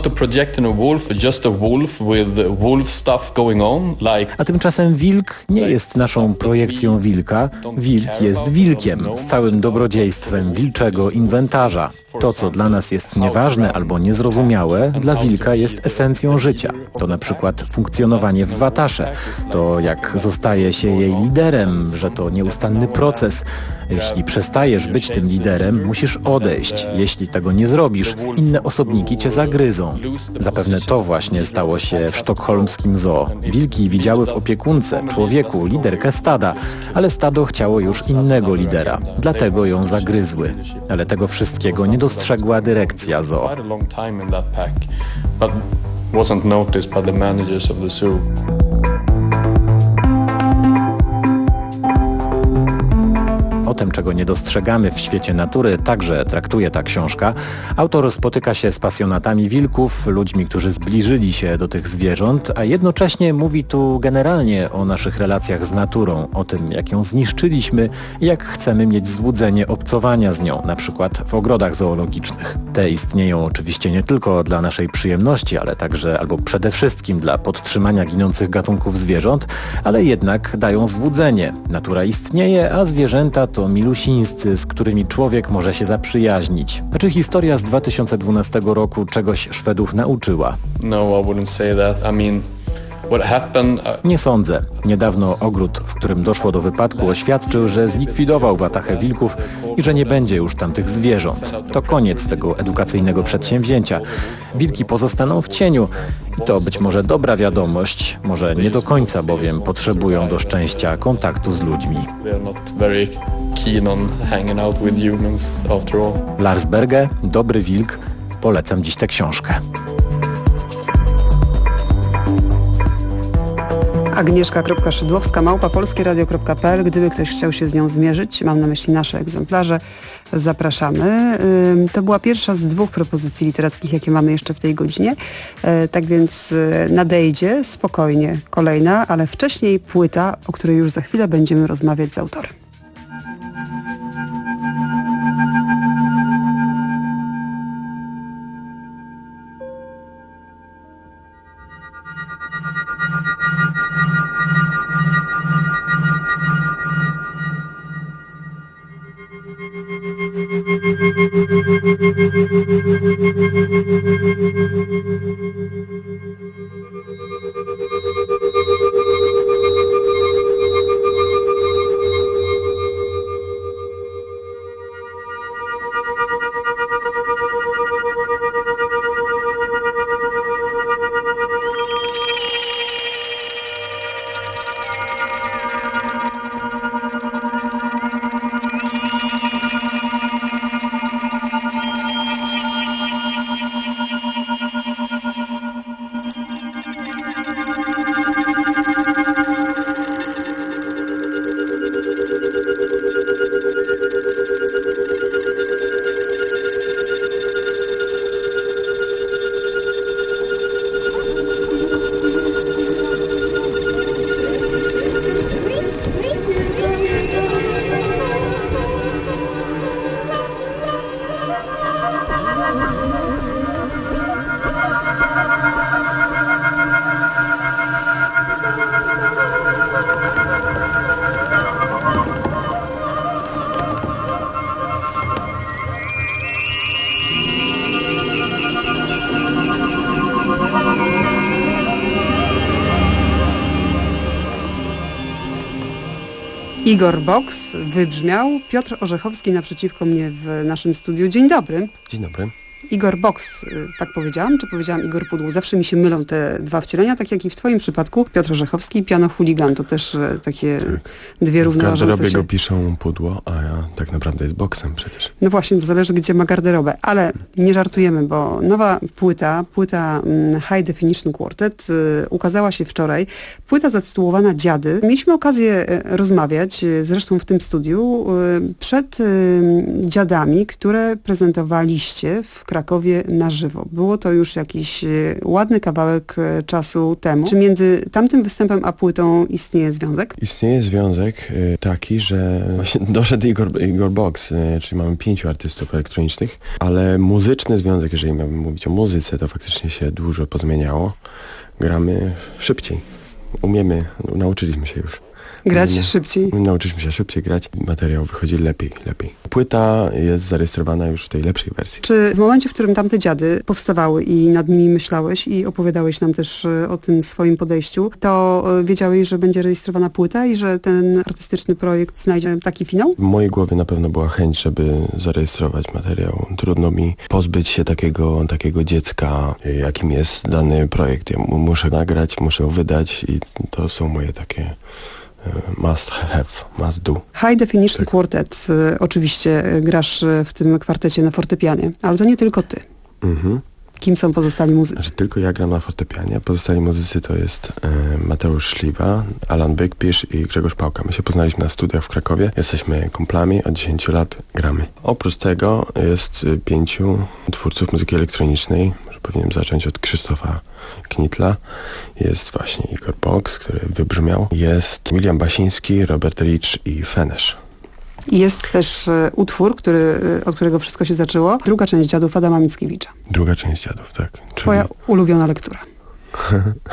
A tymczasem wilk nie jest naszą projekcją wilka. Wilk jest wilkiem z całym dobrodziejstwem wilczego inwentarza. To, co dla nas jest nieważne albo niezrozumiałe, dla wilka jest esencją życia. To na przykład funkcjonowanie w watasze. To jak zostaje się jej liderem, że to nieustanny proces. Jeśli przestajesz być tym liderem, musisz odejść. Jeśli tego nie zrobisz, inne osobniki cię zagryzą. Zapewne to właśnie stało się w sztokholmskim zoo. Wilki widziały w opiekunce, człowieku, liderkę stada, ale stado chciało już innego lidera. Dlatego ją zagryzły. Ale tego wszystkiego nie dostrzegła dyrekcja zoo. O tym, czego nie dostrzegamy w świecie natury, także traktuje ta książka. Autor spotyka się z pasjonatami wilków, ludźmi, którzy zbliżyli się do tych zwierząt, a jednocześnie mówi tu generalnie o naszych relacjach z naturą, o tym, jak ją zniszczyliśmy i jak chcemy mieć złudzenie obcowania z nią, na przykład w ogrodach zoologicznych. Te istnieją oczywiście nie tylko dla naszej przyjemności, ale także, albo przede wszystkim dla podtrzymania ginących gatunków zwierząt, ale jednak dają złudzenie. Natura istnieje, a zwierzęta to milusińscy, z którymi człowiek może się zaprzyjaźnić. A czy historia z dwa tysiące dwunastego roku czegoś Szwedów nauczyła? No, I wouldn't say that. I mean, what happened... Nie sądzę. Niedawno ogród, w którym doszło do wypadku, oświadczył, że zlikwidował watahę wilków i że nie będzie już tamtych zwierząt. To koniec tego edukacyjnego przedsięwzięcia. Wilki pozostaną w cieniu i to być może dobra wiadomość, może nie do końca, bowiem potrzebują do szczęścia kontaktu z ludźmi. They're not very keen on hanging out with humans after all. Lars Berge, Dobry wilk. Polecam dziś tę książkę. Agnieszka Szydłowska, małpa polskieradio kropka p l. Gdyby ktoś chciał się z nią zmierzyć, mam na myśli nasze egzemplarze, zapraszamy. To była pierwsza z dwóch propozycji literackich, jakie mamy jeszcze w tej godzinie. Tak więc nadejdzie spokojnie kolejna, ale wcześniej płyta, o której już za chwilę będziemy rozmawiać z autorem. Igor Box wybrzmiał, Piotr Orzechowski naprzeciwko mnie w naszym studiu. Dzień dobry. Dzień dobry. Igor Box, tak powiedziałam, czy powiedziałam Igor Pudło? Zawsze mi się mylą te dwa wcielenia, tak jak i w twoim przypadku. Piotr Orzechowski, Piano Chuligan, to też takie tak. dwie równoważące się... W garderobie go piszą Pudło, a ja tak naprawdę jest Boxem przecież. No właśnie, to zależy gdzie ma garderobę, ale nie żartujemy, bo nowa płyta, płyta High Definition Quartet ukazała się wczoraj. Płyta zatytułowana Dziady. Mieliśmy okazję rozmawiać, zresztą w tym studiu, przed dziadami, które prezentowaliście w Krakowie na żywo. Było to już jakiś ładny kawałek czasu temu. Czy między tamtym występem a płytą istnieje związek? Istnieje związek taki, że właśnie doszedł Igor, Igor Box, czyli mamy pięciu artystów elektronicznych, ale muzyczny związek, jeżeli miałbym mówić o muzyce, to faktycznie się dużo pozmieniało. Gramy szybciej. Umiemy, nauczyliśmy się już. Grać nie, szybciej? Nauczyliśmy się szybciej grać. Materiał wychodzi lepiej, lepiej. Płyta jest zarejestrowana już w tej lepszej wersji. Czy w momencie, w którym tamte dziady powstawały i nad nimi myślałeś i opowiadałeś nam też o tym swoim podejściu, to wiedziałeś, że będzie rejestrowana płyta i że ten artystyczny projekt znajdzie taki finał? W mojej głowie na pewno była chęć, żeby zarejestrować materiał. Trudno mi pozbyć się takiego, takiego dziecka, jakim jest dany projekt. Ja muszę nagrać, muszę go wydać i to są moje takie... must have, must do. High Definition tak. Quartet. Oczywiście grasz w tym kwartecie na fortepianie, ale to nie tylko ty. Mhm. Kim są pozostali muzycy? Że tylko ja gram na fortepianie. Pozostali muzycy to jest e, Mateusz Szliwa, Alan Bykpisz i Grzegorz Pałka. My się poznaliśmy na studiach w Krakowie. Jesteśmy kumplami, od dziesięciu lat gramy. Oprócz tego jest pięciu twórców muzyki elektronicznej. Może powinienem zacząć od Krzysztofa Knitla. Jest właśnie Igor Box, który wybrzmiał. Jest William Basiński, Robert Rich i Fenesz. Jest też e, utwór, który, od którego wszystko się zaczęło. Druga część Dziadów Adama Mickiewicza. Druga część Dziadów, tak. Twoja Czyli... ulubiona lektura.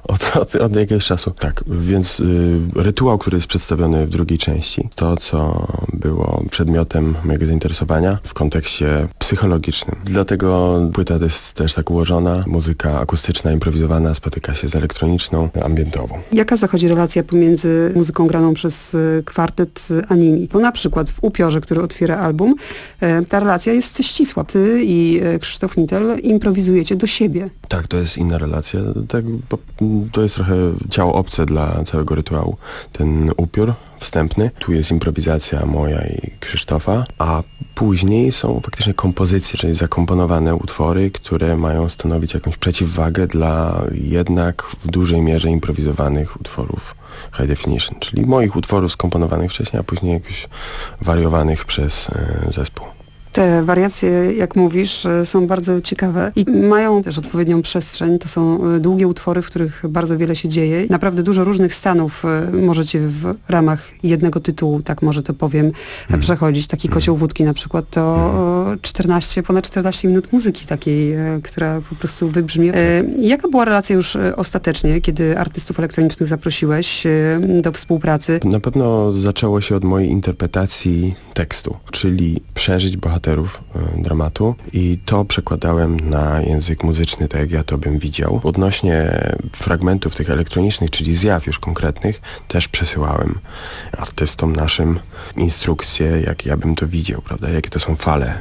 Od, od, od jakiegoś czasu. Tak, więc y, rytuał, który jest przedstawiony w drugiej części, to co było przedmiotem mojego zainteresowania w kontekście psychologicznym. Dlatego płyta jest też tak ułożona. Muzyka akustyczna, improwizowana spotyka się z elektroniczną, ambientową. Jaka zachodzi relacja pomiędzy muzyką graną przez kwartet a nimi? Bo na przykład w Upiorze, który otwiera album, ta relacja jest ścisła. Ty i Krzysztof Nittel improwizujecie do siebie. Tak, to jest inna relacja. Tak, to jest trochę ciało obce dla całego rytuału. Ten upiór wstępny, tu jest improwizacja moja i Krzysztofa, a później są faktycznie kompozycje, czyli zakomponowane utwory, które mają stanowić jakąś przeciwwagę dla jednak w dużej mierze improwizowanych utworów High Definition, czyli moich utworów skomponowanych wcześniej, a później jakichś wariowanych przez e, zespół. Te wariacje, jak mówisz, są bardzo ciekawe i mają też odpowiednią przestrzeń. To są długie utwory, w których bardzo wiele się dzieje. Naprawdę dużo różnych stanów możecie w ramach jednego tytułu, tak może to powiem, mm. przechodzić. Taki Kocioł wódki na przykład to czternaście, ponad czternaście minut muzyki takiej, która po prostu wybrzmie. Jaka była relacja już ostatecznie, kiedy artystów elektronicznych zaprosiłeś do współpracy? Na pewno zaczęło się od mojej interpretacji tekstu, czyli przeżyć bohaterów dramatu i to przekładałem na język muzyczny, tak jak ja to bym widział. Odnośnie fragmentów tych elektronicznych, czyli zjaw już konkretnych, też przesyłałem artystom naszym instrukcje, jak ja bym to widział, prawda, jakie to są fale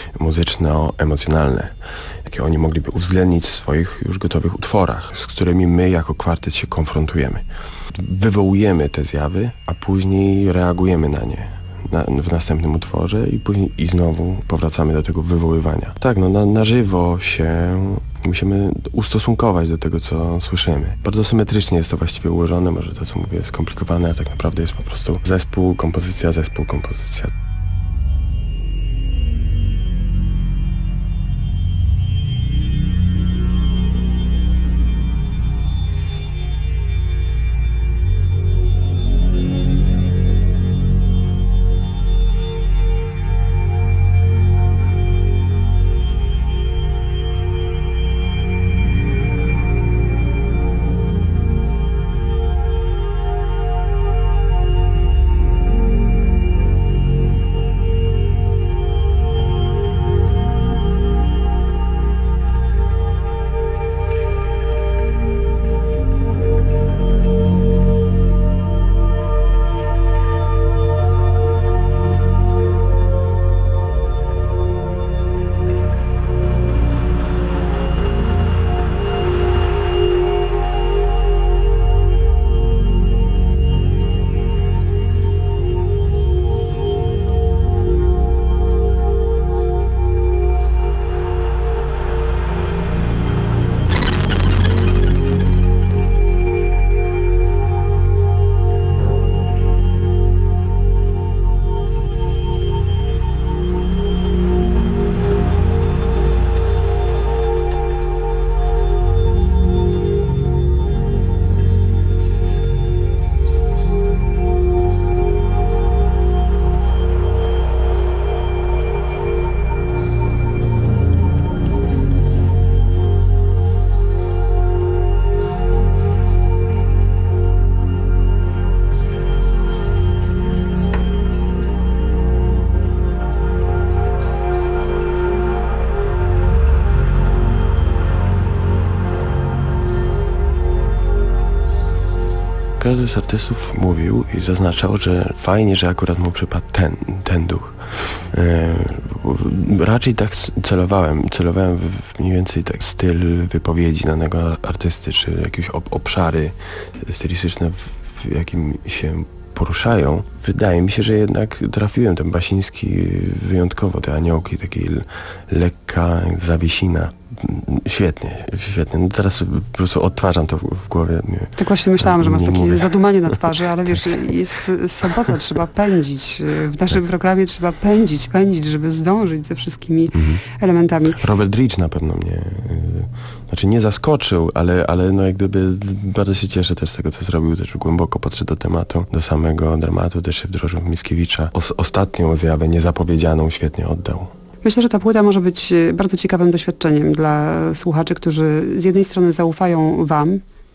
muzyczno-emocjonalne, jakie oni mogliby uwzględnić w swoich już gotowych utworach, z którymi my jako kwartet się konfrontujemy. Wywołujemy te zjawy, a później reagujemy na nie. Na, w następnym utworze i później i znowu powracamy do tego wywoływania. Tak, no na, na żywo się musimy ustosunkować do tego, co słyszymy. Bardzo symetrycznie jest to właściwie ułożone, może to, co mówię, jest skomplikowane, a tak naprawdę jest po prostu zespół, kompozycja, zespół, kompozycja. Każdy z artystów mówił i zaznaczał, że fajnie, że akurat mu przypadł ten, ten duch. E, raczej tak celowałem, celowałem w mniej więcej tak styl wypowiedzi danego artysty, czy jakieś ob obszary stylistyczne, w, w jakim się poruszają. Wydaje mi się, że jednak trafiłem ten Basiński wyjątkowo, te aniołki, takiej lekka zawiesina. Świetnie, świetnie. No teraz po prostu odtwarzam to w, w głowie. Nie, tak właśnie myślałam, że masz takie mówię. zadumanie na twarzy, ale wiesz, jest sobota, trzeba pędzić. W naszym tak. programie trzeba pędzić, pędzić, żeby zdążyć ze wszystkimi mhm. elementami. Robert Rich na pewno mnie, yy, znaczy nie zaskoczył, ale, ale no jak gdyby bardzo się cieszę też z tego, co zrobił, też głęboko podszedł do tematu, do samego dramatu, też się wdrożył w Mickiewicza. Os ostatnią zjawę, niezapowiedzianą, świetnie oddał. Myślę, że ta płyta może być bardzo ciekawym doświadczeniem dla słuchaczy, którzy z jednej strony zaufają wam,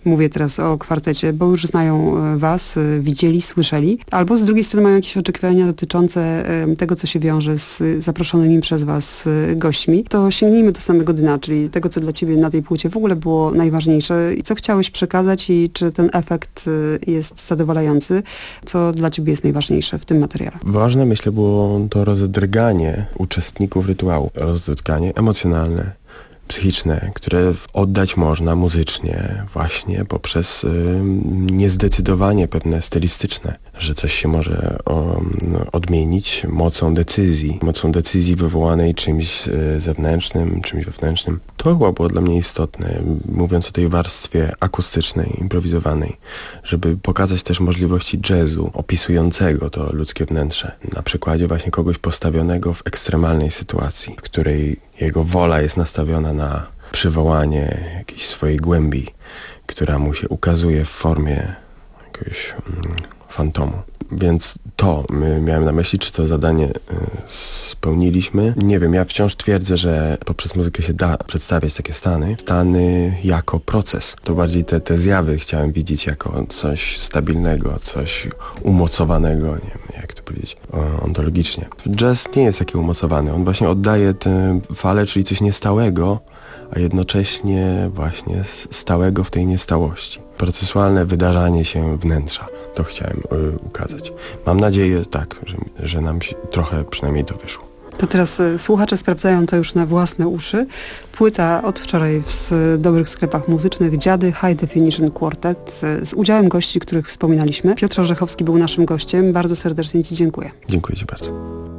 mówię teraz o kwartecie, bo już znają was, widzieli, słyszeli, albo z drugiej strony mają jakieś oczekiwania dotyczące tego, co się wiąże z zaproszonymi przez was gośćmi, to sięgnijmy do samego dna, czyli tego, co dla ciebie na tej płycie w ogóle było najważniejsze i co chciałeś przekazać i czy ten efekt jest zadowalający, co dla ciebie jest najważniejsze w tym materiale. Ważne, myślę, było to rozdrganie uczestników rytuału, rozdrganie emocjonalne, psychiczne, które oddać można muzycznie właśnie poprzez y, niezdecydowanie pewne stylistyczne, że coś się może o, no, odmienić mocą decyzji, mocą decyzji wywołanej czymś y, zewnętrznym, czymś wewnętrznym. To chyba było dla mnie istotne, mówiąc o tej warstwie akustycznej, improwizowanej, żeby pokazać też możliwości jazzu opisującego to ludzkie wnętrze. Na przykładzie właśnie kogoś postawionego w ekstremalnej sytuacji, w której jego wola jest nastawiona na przywołanie jakiejś swojej głębi, która mu się ukazuje w formie jakiegoś mm, fantomu. Więc to my miałem na myśli, czy to zadanie y, spełniliśmy. Nie wiem, ja wciąż twierdzę, że poprzez muzykę się da przedstawiać takie stany. Stany jako proces. To bardziej te, te zjawy chciałem widzieć jako coś stabilnego, coś umocowanego, nie wiem, jak to powiedzieć, o, ontologicznie. Jazz nie jest taki umocowany. On właśnie oddaje tę falę, czyli coś niestałego, a jednocześnie właśnie stałego w tej niestałości. Procesualne wydarzanie się wnętrza. To chciałem y, ukazać. Mam nadzieję, tak, że, że nam się trochę przynajmniej to wyszło. To teraz y, słuchacze sprawdzają to już na własne uszy. Płyta od wczoraj w y, dobrych sklepach muzycznych. Dziady High Definition Quartet y, z udziałem gości, których wspominaliśmy. Piotr Orzechowski był naszym gościem. Bardzo serdecznie ci dziękuję. Dziękuję ci bardzo.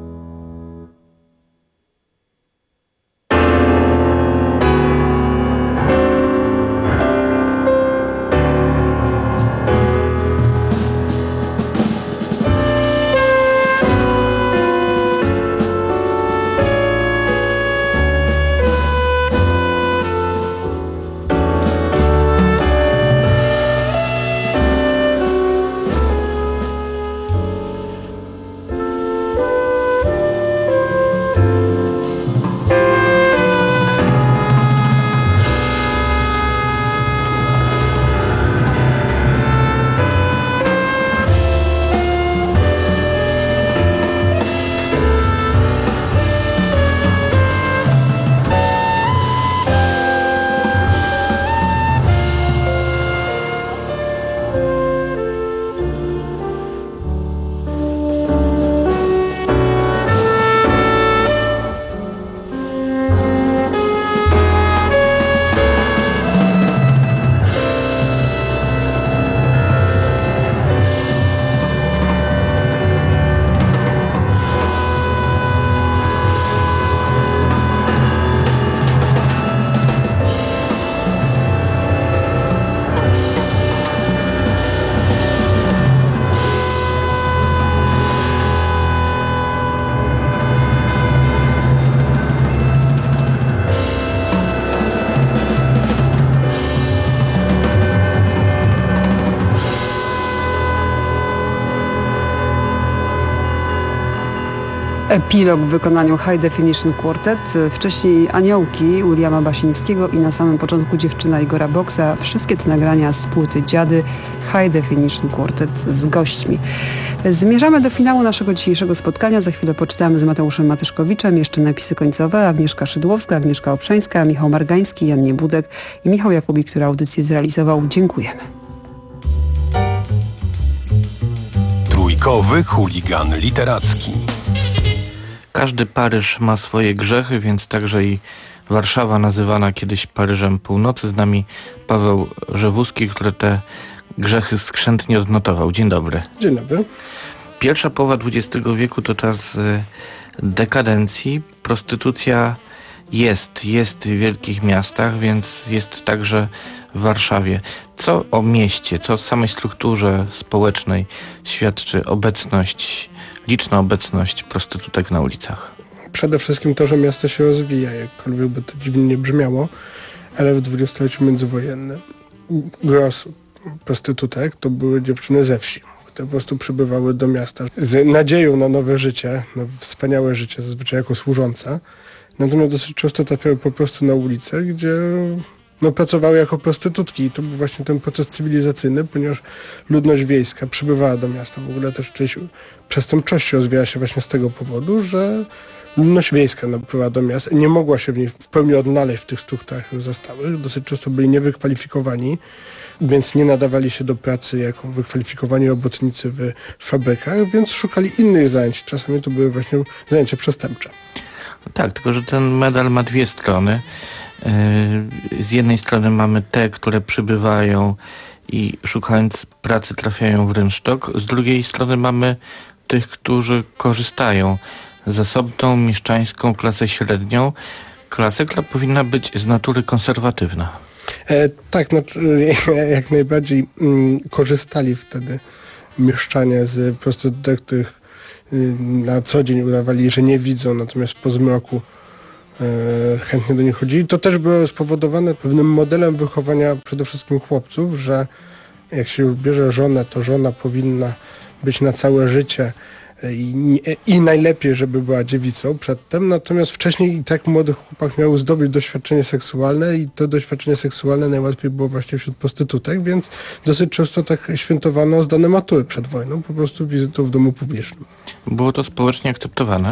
Epilog w wykonaniu High Definition Quartet, wcześniej Aniołki Williama Basińskiego i na samym początku Dziewczyna Igora Boksa. Wszystkie te nagrania z płyty Dziady High Definition Quartet z gośćmi. Zmierzamy do finału naszego dzisiejszego spotkania. Za chwilę poczytamy z Mateuszem Matyszkowiczem jeszcze napisy końcowe. Agnieszka Szydłowska, Agnieszka Obszańska, Michał Margański, Jan Niebudek i Michał Jakubik, który audycję zrealizował. Dziękujemy. Trójkowy chuligan literacki. Każdy Paryż ma swoje grzechy, więc także i Warszawa, nazywana kiedyś Paryżem Północy. Z nami Paweł Rzewuski, który te grzechy skrzętnie odnotował. Dzień dobry. Dzień dobry. Pierwsza połowa dwudziestego wieku to czas dekadencji. Prostytucja jest, jest w wielkich miastach, więc jest także w Warszawie. Co o mieście, co o samej strukturze społecznej świadczy obecność, liczna obecność prostytutek na ulicach? Przede wszystkim to, że miasto się rozwija, jakkolwiek by to dziwnie nie brzmiało, ale w dwudziestoleciu międzywojennym gros prostytutek to były dziewczyny ze wsi, które po prostu przybywały do miasta z nadzieją na nowe życie, na wspaniałe życie, zazwyczaj jako służąca. Natomiast dosyć często trafiały po prostu na ulicę, gdzie no, pracowały jako prostytutki i to był właśnie ten proces cywilizacyjny, ponieważ ludność wiejska przybywała do miasta. W ogóle też część przestępczości rozwijała się właśnie z tego powodu, że ludność wiejska napływała do miast, nie mogła się w niej w pełni odnaleźć w tych strukturach już zastałych. Dosyć często byli niewykwalifikowani, więc nie nadawali się do pracy jako wykwalifikowani robotnicy w fabrykach, więc szukali innych zajęć. Czasami to były właśnie zajęcia przestępcze. Tak, tylko że ten medal ma dwie strony. Z jednej strony mamy te, które przybywają i szukając pracy trafiają w rynsztok. Z drugiej strony mamy tych, którzy korzystają zasobną, mieszczańską klasę średnią. Klasę, która powinna być z natury konserwatywna. E, tak, no, jak najbardziej mm, korzystali wtedy mieszczanie z prostytutek, których y, na co dzień udawali, że nie widzą, natomiast po zmroku y, chętnie do nich chodzili. To też było spowodowane pewnym modelem wychowania przede wszystkim chłopców, że jak się już bierze żonę, to żona powinna być na całe życie i, i najlepiej, żeby była dziewicą przedtem, natomiast wcześniej i tak młody chłopak miał zdobyć doświadczenie seksualne i to doświadczenie seksualne najłatwiej było właśnie wśród prostytutek, więc dosyć często tak świętowano zdane matury przed wojną, po prostu wizytą w domu publicznym. Było to społecznie akceptowane?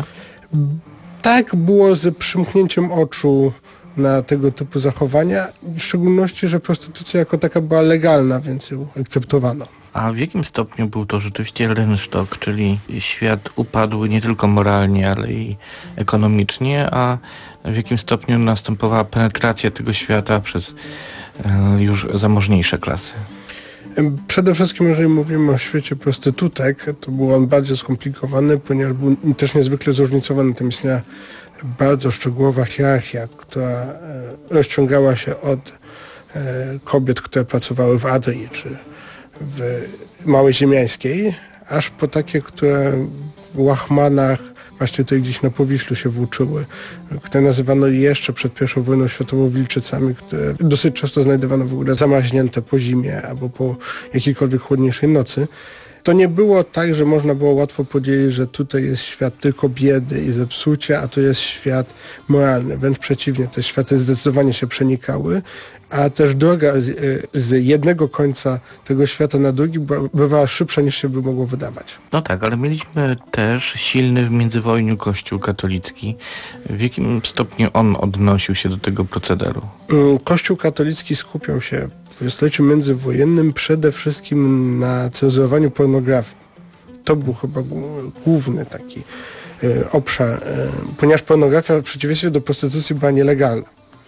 Tak, było z przymknięciem oczu na tego typu zachowania, w szczególności, że prostytucja jako taka była legalna, więc ją akceptowano. A w jakim stopniu był to rzeczywiście rynsztok, czyli świat upadł nie tylko moralnie, ale i ekonomicznie, a w jakim stopniu następowała penetracja tego świata przez e, już zamożniejsze klasy? Przede wszystkim, jeżeli mówimy o świecie prostytutek, to był on bardziej skomplikowany, ponieważ był też niezwykle zróżnicowany. Tam istniała bardzo szczegółowa hierarchia, która rozciągała się od kobiet, które pracowały w Adrii czy w Małej Ziemiańskiej, aż po takie, które w Łachmanach, właśnie tutaj gdzieś na Powiślu się włóczyły, które nazywano jeszcze przed pierwszą wojną światową wilczycami, które dosyć często znajdowano w ogóle zamaźnięte po zimie albo po jakiejkolwiek chłodniejszej nocy. To nie było tak, że można było łatwo podzielić, że tutaj jest świat tylko biedy i zepsucia, a to jest świat moralny. Wręcz przeciwnie, te światy zdecydowanie się przenikały, a też droga z, z jednego końca tego świata na drugi bywała szybsza, niż się by mogło wydawać. No tak, ale mieliśmy też silny w międzywojniu Kościół katolicki. W jakim stopniu on odnosił się do tego procederu? Kościół katolicki skupiał się w dwudziestoleciu międzywojennym przede wszystkim na cenzurowaniu pornografii. To był chyba główny taki y, obszar, y, ponieważ pornografia w przeciwieństwie do prostytucji była nielegalna.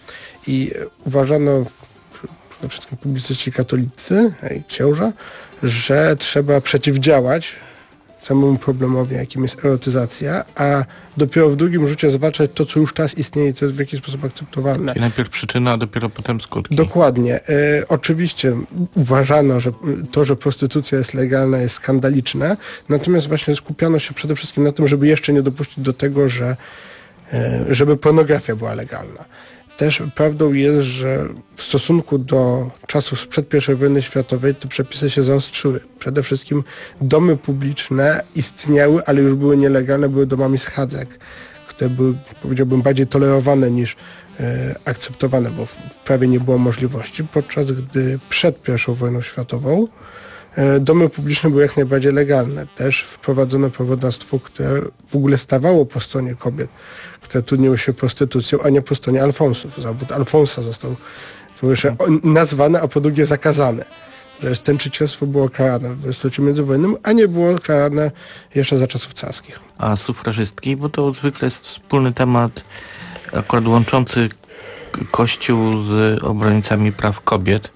I uważano, przede wszystkim publicyści katolicy i księża, że trzeba przeciwdziałać samemu problemowi, jakim jest erotyzacja, a dopiero w drugim rzucie zwalczać to, co już teraz istnieje i co jest w jakiś sposób akceptowalne. Czyli najpierw przyczyna, a dopiero potem skutki. Dokładnie. E, oczywiście uważano, że to, że prostytucja jest legalna, jest skandaliczne, natomiast właśnie skupiano się przede wszystkim na tym, żeby jeszcze nie dopuścić do tego, że e, żeby pornografia była legalna. Też prawdą jest, że w stosunku do czasów sprzed pierwszej wojny światowej te przepisy się zaostrzyły. Przede wszystkim domy publiczne istniały, ale już były nielegalne, były domami schadzek, które były, powiedziałbym, bardziej tolerowane niż e, akceptowane, bo w, w prawie nie było możliwości, podczas gdy przed pierwszą wojną światową e, domy publiczne były jak najbardziej legalne. Też wprowadzono powodnictwo, które w ogóle stawało po stronie kobiet, które trudniły się prostytucją, a nie po stronie Alfonsów. Zawód Alfonsa został po pierwsze nazwany, a po drugie zakazany. Że tęczycielstwo było karane w dwudziestoleciu międzywojennym, a nie było karane jeszcze za czasów carskich. A sufrażystki, bo to zwykle jest wspólny temat akurat łączący Kościół z obrońcami praw kobiet.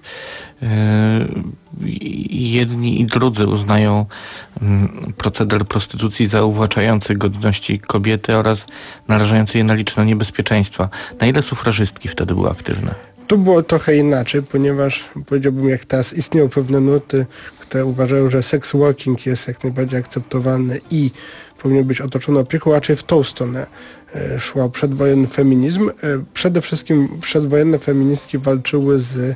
Jedni i drudzy uznają proceder prostytucji za uwłaczający godności kobiety oraz narażający je na liczne niebezpieczeństwa. Na ile sufrażystki wtedy były aktywne? Tu było trochę inaczej, ponieważ powiedziałbym, jak teraz istnieją pewne nuty, które uważają, że sex working jest jak najbardziej akceptowany i powinien być otoczony opieką, raczej w tą stronę szła przedwojenny feminizm. Przede wszystkim przedwojenne feministki walczyły z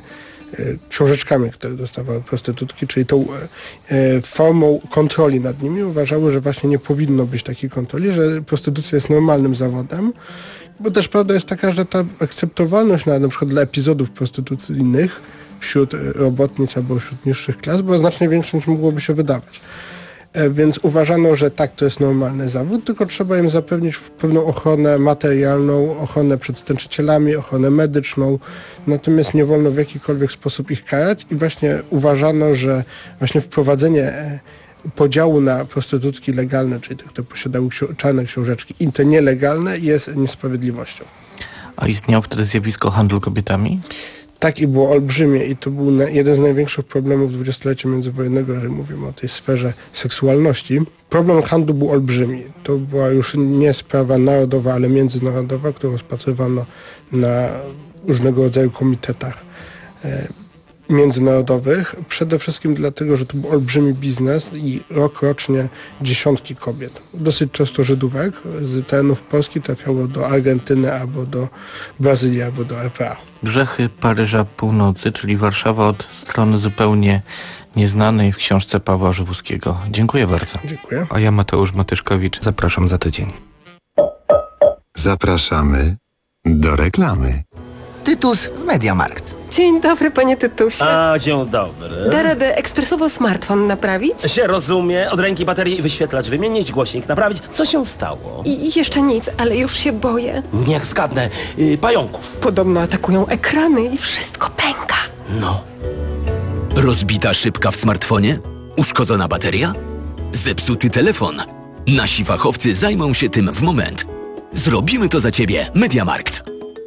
książeczkami, które dostawały prostytutki, czyli tą formą kontroli nad nimi, uważały, że właśnie nie powinno być takiej kontroli, że prostytucja jest normalnym zawodem, bo też prawda jest taka, że ta akceptowalność na, na przykład dla epizodów prostytucyjnych wśród robotnic albo wśród niższych klas była znacznie większa, niż mogłoby się wydawać. Więc uważano, że tak, to jest normalny zawód, tylko trzeba im zapewnić pewną ochronę materialną, ochronę przed stęczycielami, ochronę medyczną, natomiast nie wolno w jakikolwiek sposób ich karać i właśnie uważano, że właśnie wprowadzenie podziału na prostytutki legalne, czyli te, które posiadały ksi- czarne książeczki, i te nielegalne, jest niesprawiedliwością. A istniało wtedy zjawisko handlu kobietami? Tak, i było olbrzymie i to był jeden z największych problemów dwudziestolecia międzywojennego, jeżeli mówimy o tej sferze seksualności. Problem handlu był olbrzymi. To była już nie sprawa narodowa, ale międzynarodowa, którą rozpatrywano na różnego rodzaju komitetach e, międzynarodowych. Przede wszystkim dlatego, że to był olbrzymi biznes i rok rocznie dziesiątki kobiet, dosyć często Żydówek, z terenów Polski trafiało do Argentyny albo do Brazylii, albo do R P A. Grzechy Paryża Północy, czyli Warszawa od strony zupełnie nieznanej w książce Pawła Żywuskiego. Dziękuję bardzo. Dziękuję. A ja, Mateusz Matyszkowicz, zapraszam za tydzień. Zapraszamy do reklamy. Tytus w Mediamarkt. Dzień dobry, panie Tytusie. A, dzień dobry. Da radę ekspresowo smartfon naprawić? Się rozumie. Od ręki baterii wyświetlacz wymienić, głośnik naprawić. Co się stało? I i jeszcze nic, ale już się boję. Niech zgadnę. Yy, pająków. Podobno atakują ekrany i wszystko pęka. No. Rozbita szybka w smartfonie? Uszkodzona bateria? Zepsuty telefon? Nasi fachowcy zajmą się tym w moment. Zrobimy to za ciebie. Mediamarkt.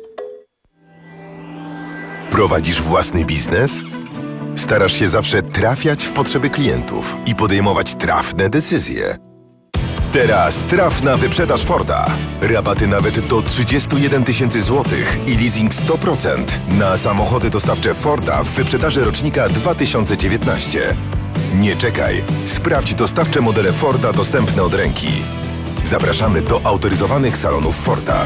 Prowadzisz własny biznes? Starasz się zawsze trafiać w potrzeby klientów i podejmować trafne decyzje. Teraz trafna wyprzedaż Forda. Rabaty nawet do trzydzieści jeden tysięcy złotych i leasing sto procent na samochody dostawcze Forda w wyprzedaży rocznika dwa tysiące dziewiętnaście. Nie czekaj. Sprawdź dostawcze modele Forda dostępne od ręki. Zapraszamy do autoryzowanych salonów Forda.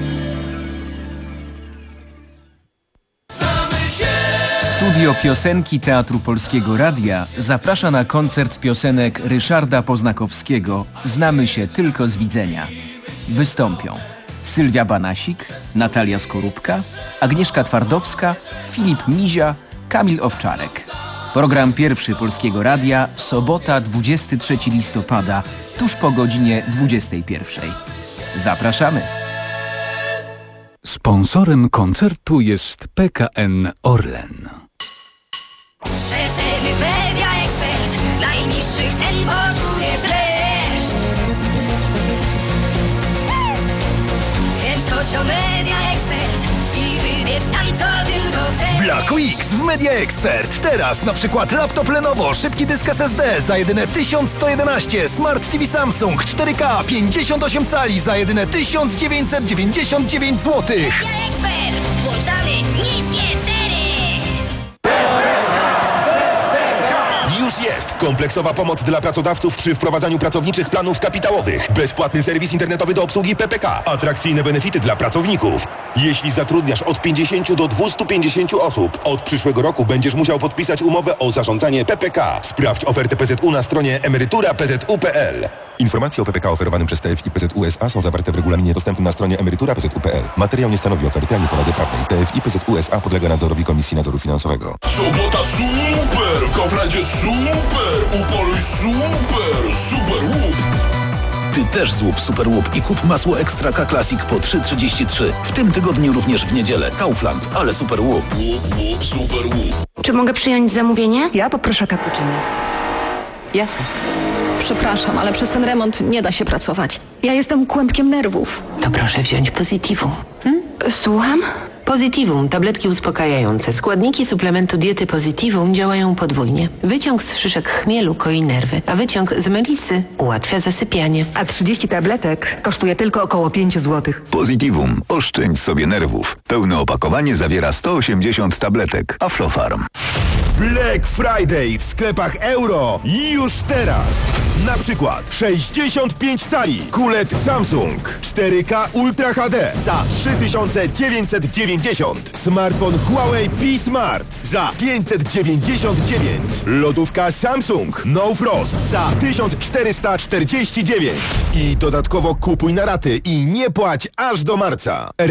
Studio Piosenki Teatru Polskiego Radia zaprasza na koncert piosenek Ryszarda Poznakowskiego Znamy się tylko z widzenia. Wystąpią Sylwia Banasik, Natalia Skorupka, Agnieszka Twardowska, Filip Mizia, Kamil Owczarek. Program pierwszy Polskiego Radia, sobota dwudziestego trzeciego listopada, tuż po godzinie dwudziestej pierwszej. Zapraszamy! Sponsorem koncertu jest P K N Orlen. Rzetelny Media Expert, najniższych cen poczujesz dreszcz. Więc chodź do Media Expert i wybierz tam co tylko chcesz. Black Weeks w Media Expert. Teraz na przykład laptop Lenovo, szybki dysk S S D za jedyne tysiąc sto jedenaście, Smart T V Samsung cztery K pięćdziesiąt osiem cali za jedyne tysiąc dziewięćset dziewięćdziesiąt dziewięć złotych. Media Expert, włączamy niskie ceny. Już jest kompleksowa pomoc dla pracodawców przy wprowadzaniu pracowniczych planów kapitałowych. Bezpłatny serwis internetowy do obsługi P P K. Atrakcyjne benefity dla pracowników. Jeśli zatrudniasz od pięćdziesięciu do dwustu pięćdziesięciu osób, od przyszłego roku będziesz musiał podpisać umowę o zarządzanie P P K. Sprawdź ofertę P Z U na stronie emerytura kropka p z u kropka p l. Informacje o P P K oferowanym przez T F I P Z U S A są zawarte w regulaminie dostępnym na stronie emerytura kropka p z u kropka p l. Materiał nie stanowi oferty ani porady prawnej. T F I P Z U S A podlega nadzorowi Komisji Nadzoru Finansowego. Sobota super! W Kauflandzie super! Upoluj super! Super łup! Ty też złup Super Łup i kup masło Extra K Classic po trzy trzydzieści trzy. W tym tygodniu również w niedzielę. Kaufland, ale Super Łup. Łup, łup, super łup. Czy mogę przyjąć zamówienie? Ja poproszę cappuccino. Jasne. Przepraszam, ale przez ten remont nie da się pracować. Ja jestem kłębkiem nerwów. To proszę wziąć Positivum. Hmm? Słucham? Positivum, tabletki uspokajające. Składniki suplementu diety Positivum działają podwójnie. Wyciąg z szyszek chmielu koi nerwy, a wyciąg z melisy ułatwia zasypianie. A trzydzieści tabletek kosztuje tylko około pięć złotych. Positivum. Oszczędź sobie nerwów. Pełne opakowanie zawiera sto osiemdziesiąt tabletek. Aflofarm. Black Friday w sklepach Euro już teraz. Na przykład sześćdziesiąt pięć cali Q L E D Samsung cztery K Ultra H D za trzy tysiące dziewięćset dziewięćdziesiąt. Smartfon Huawei P Smart za pięćset dziewięćdziesiąt dziewięć. Lodówka Samsung No Frost za tysiąc czterysta czterdzieści dziewięć. I dodatkowo kupuj na raty i nie płać aż do marca.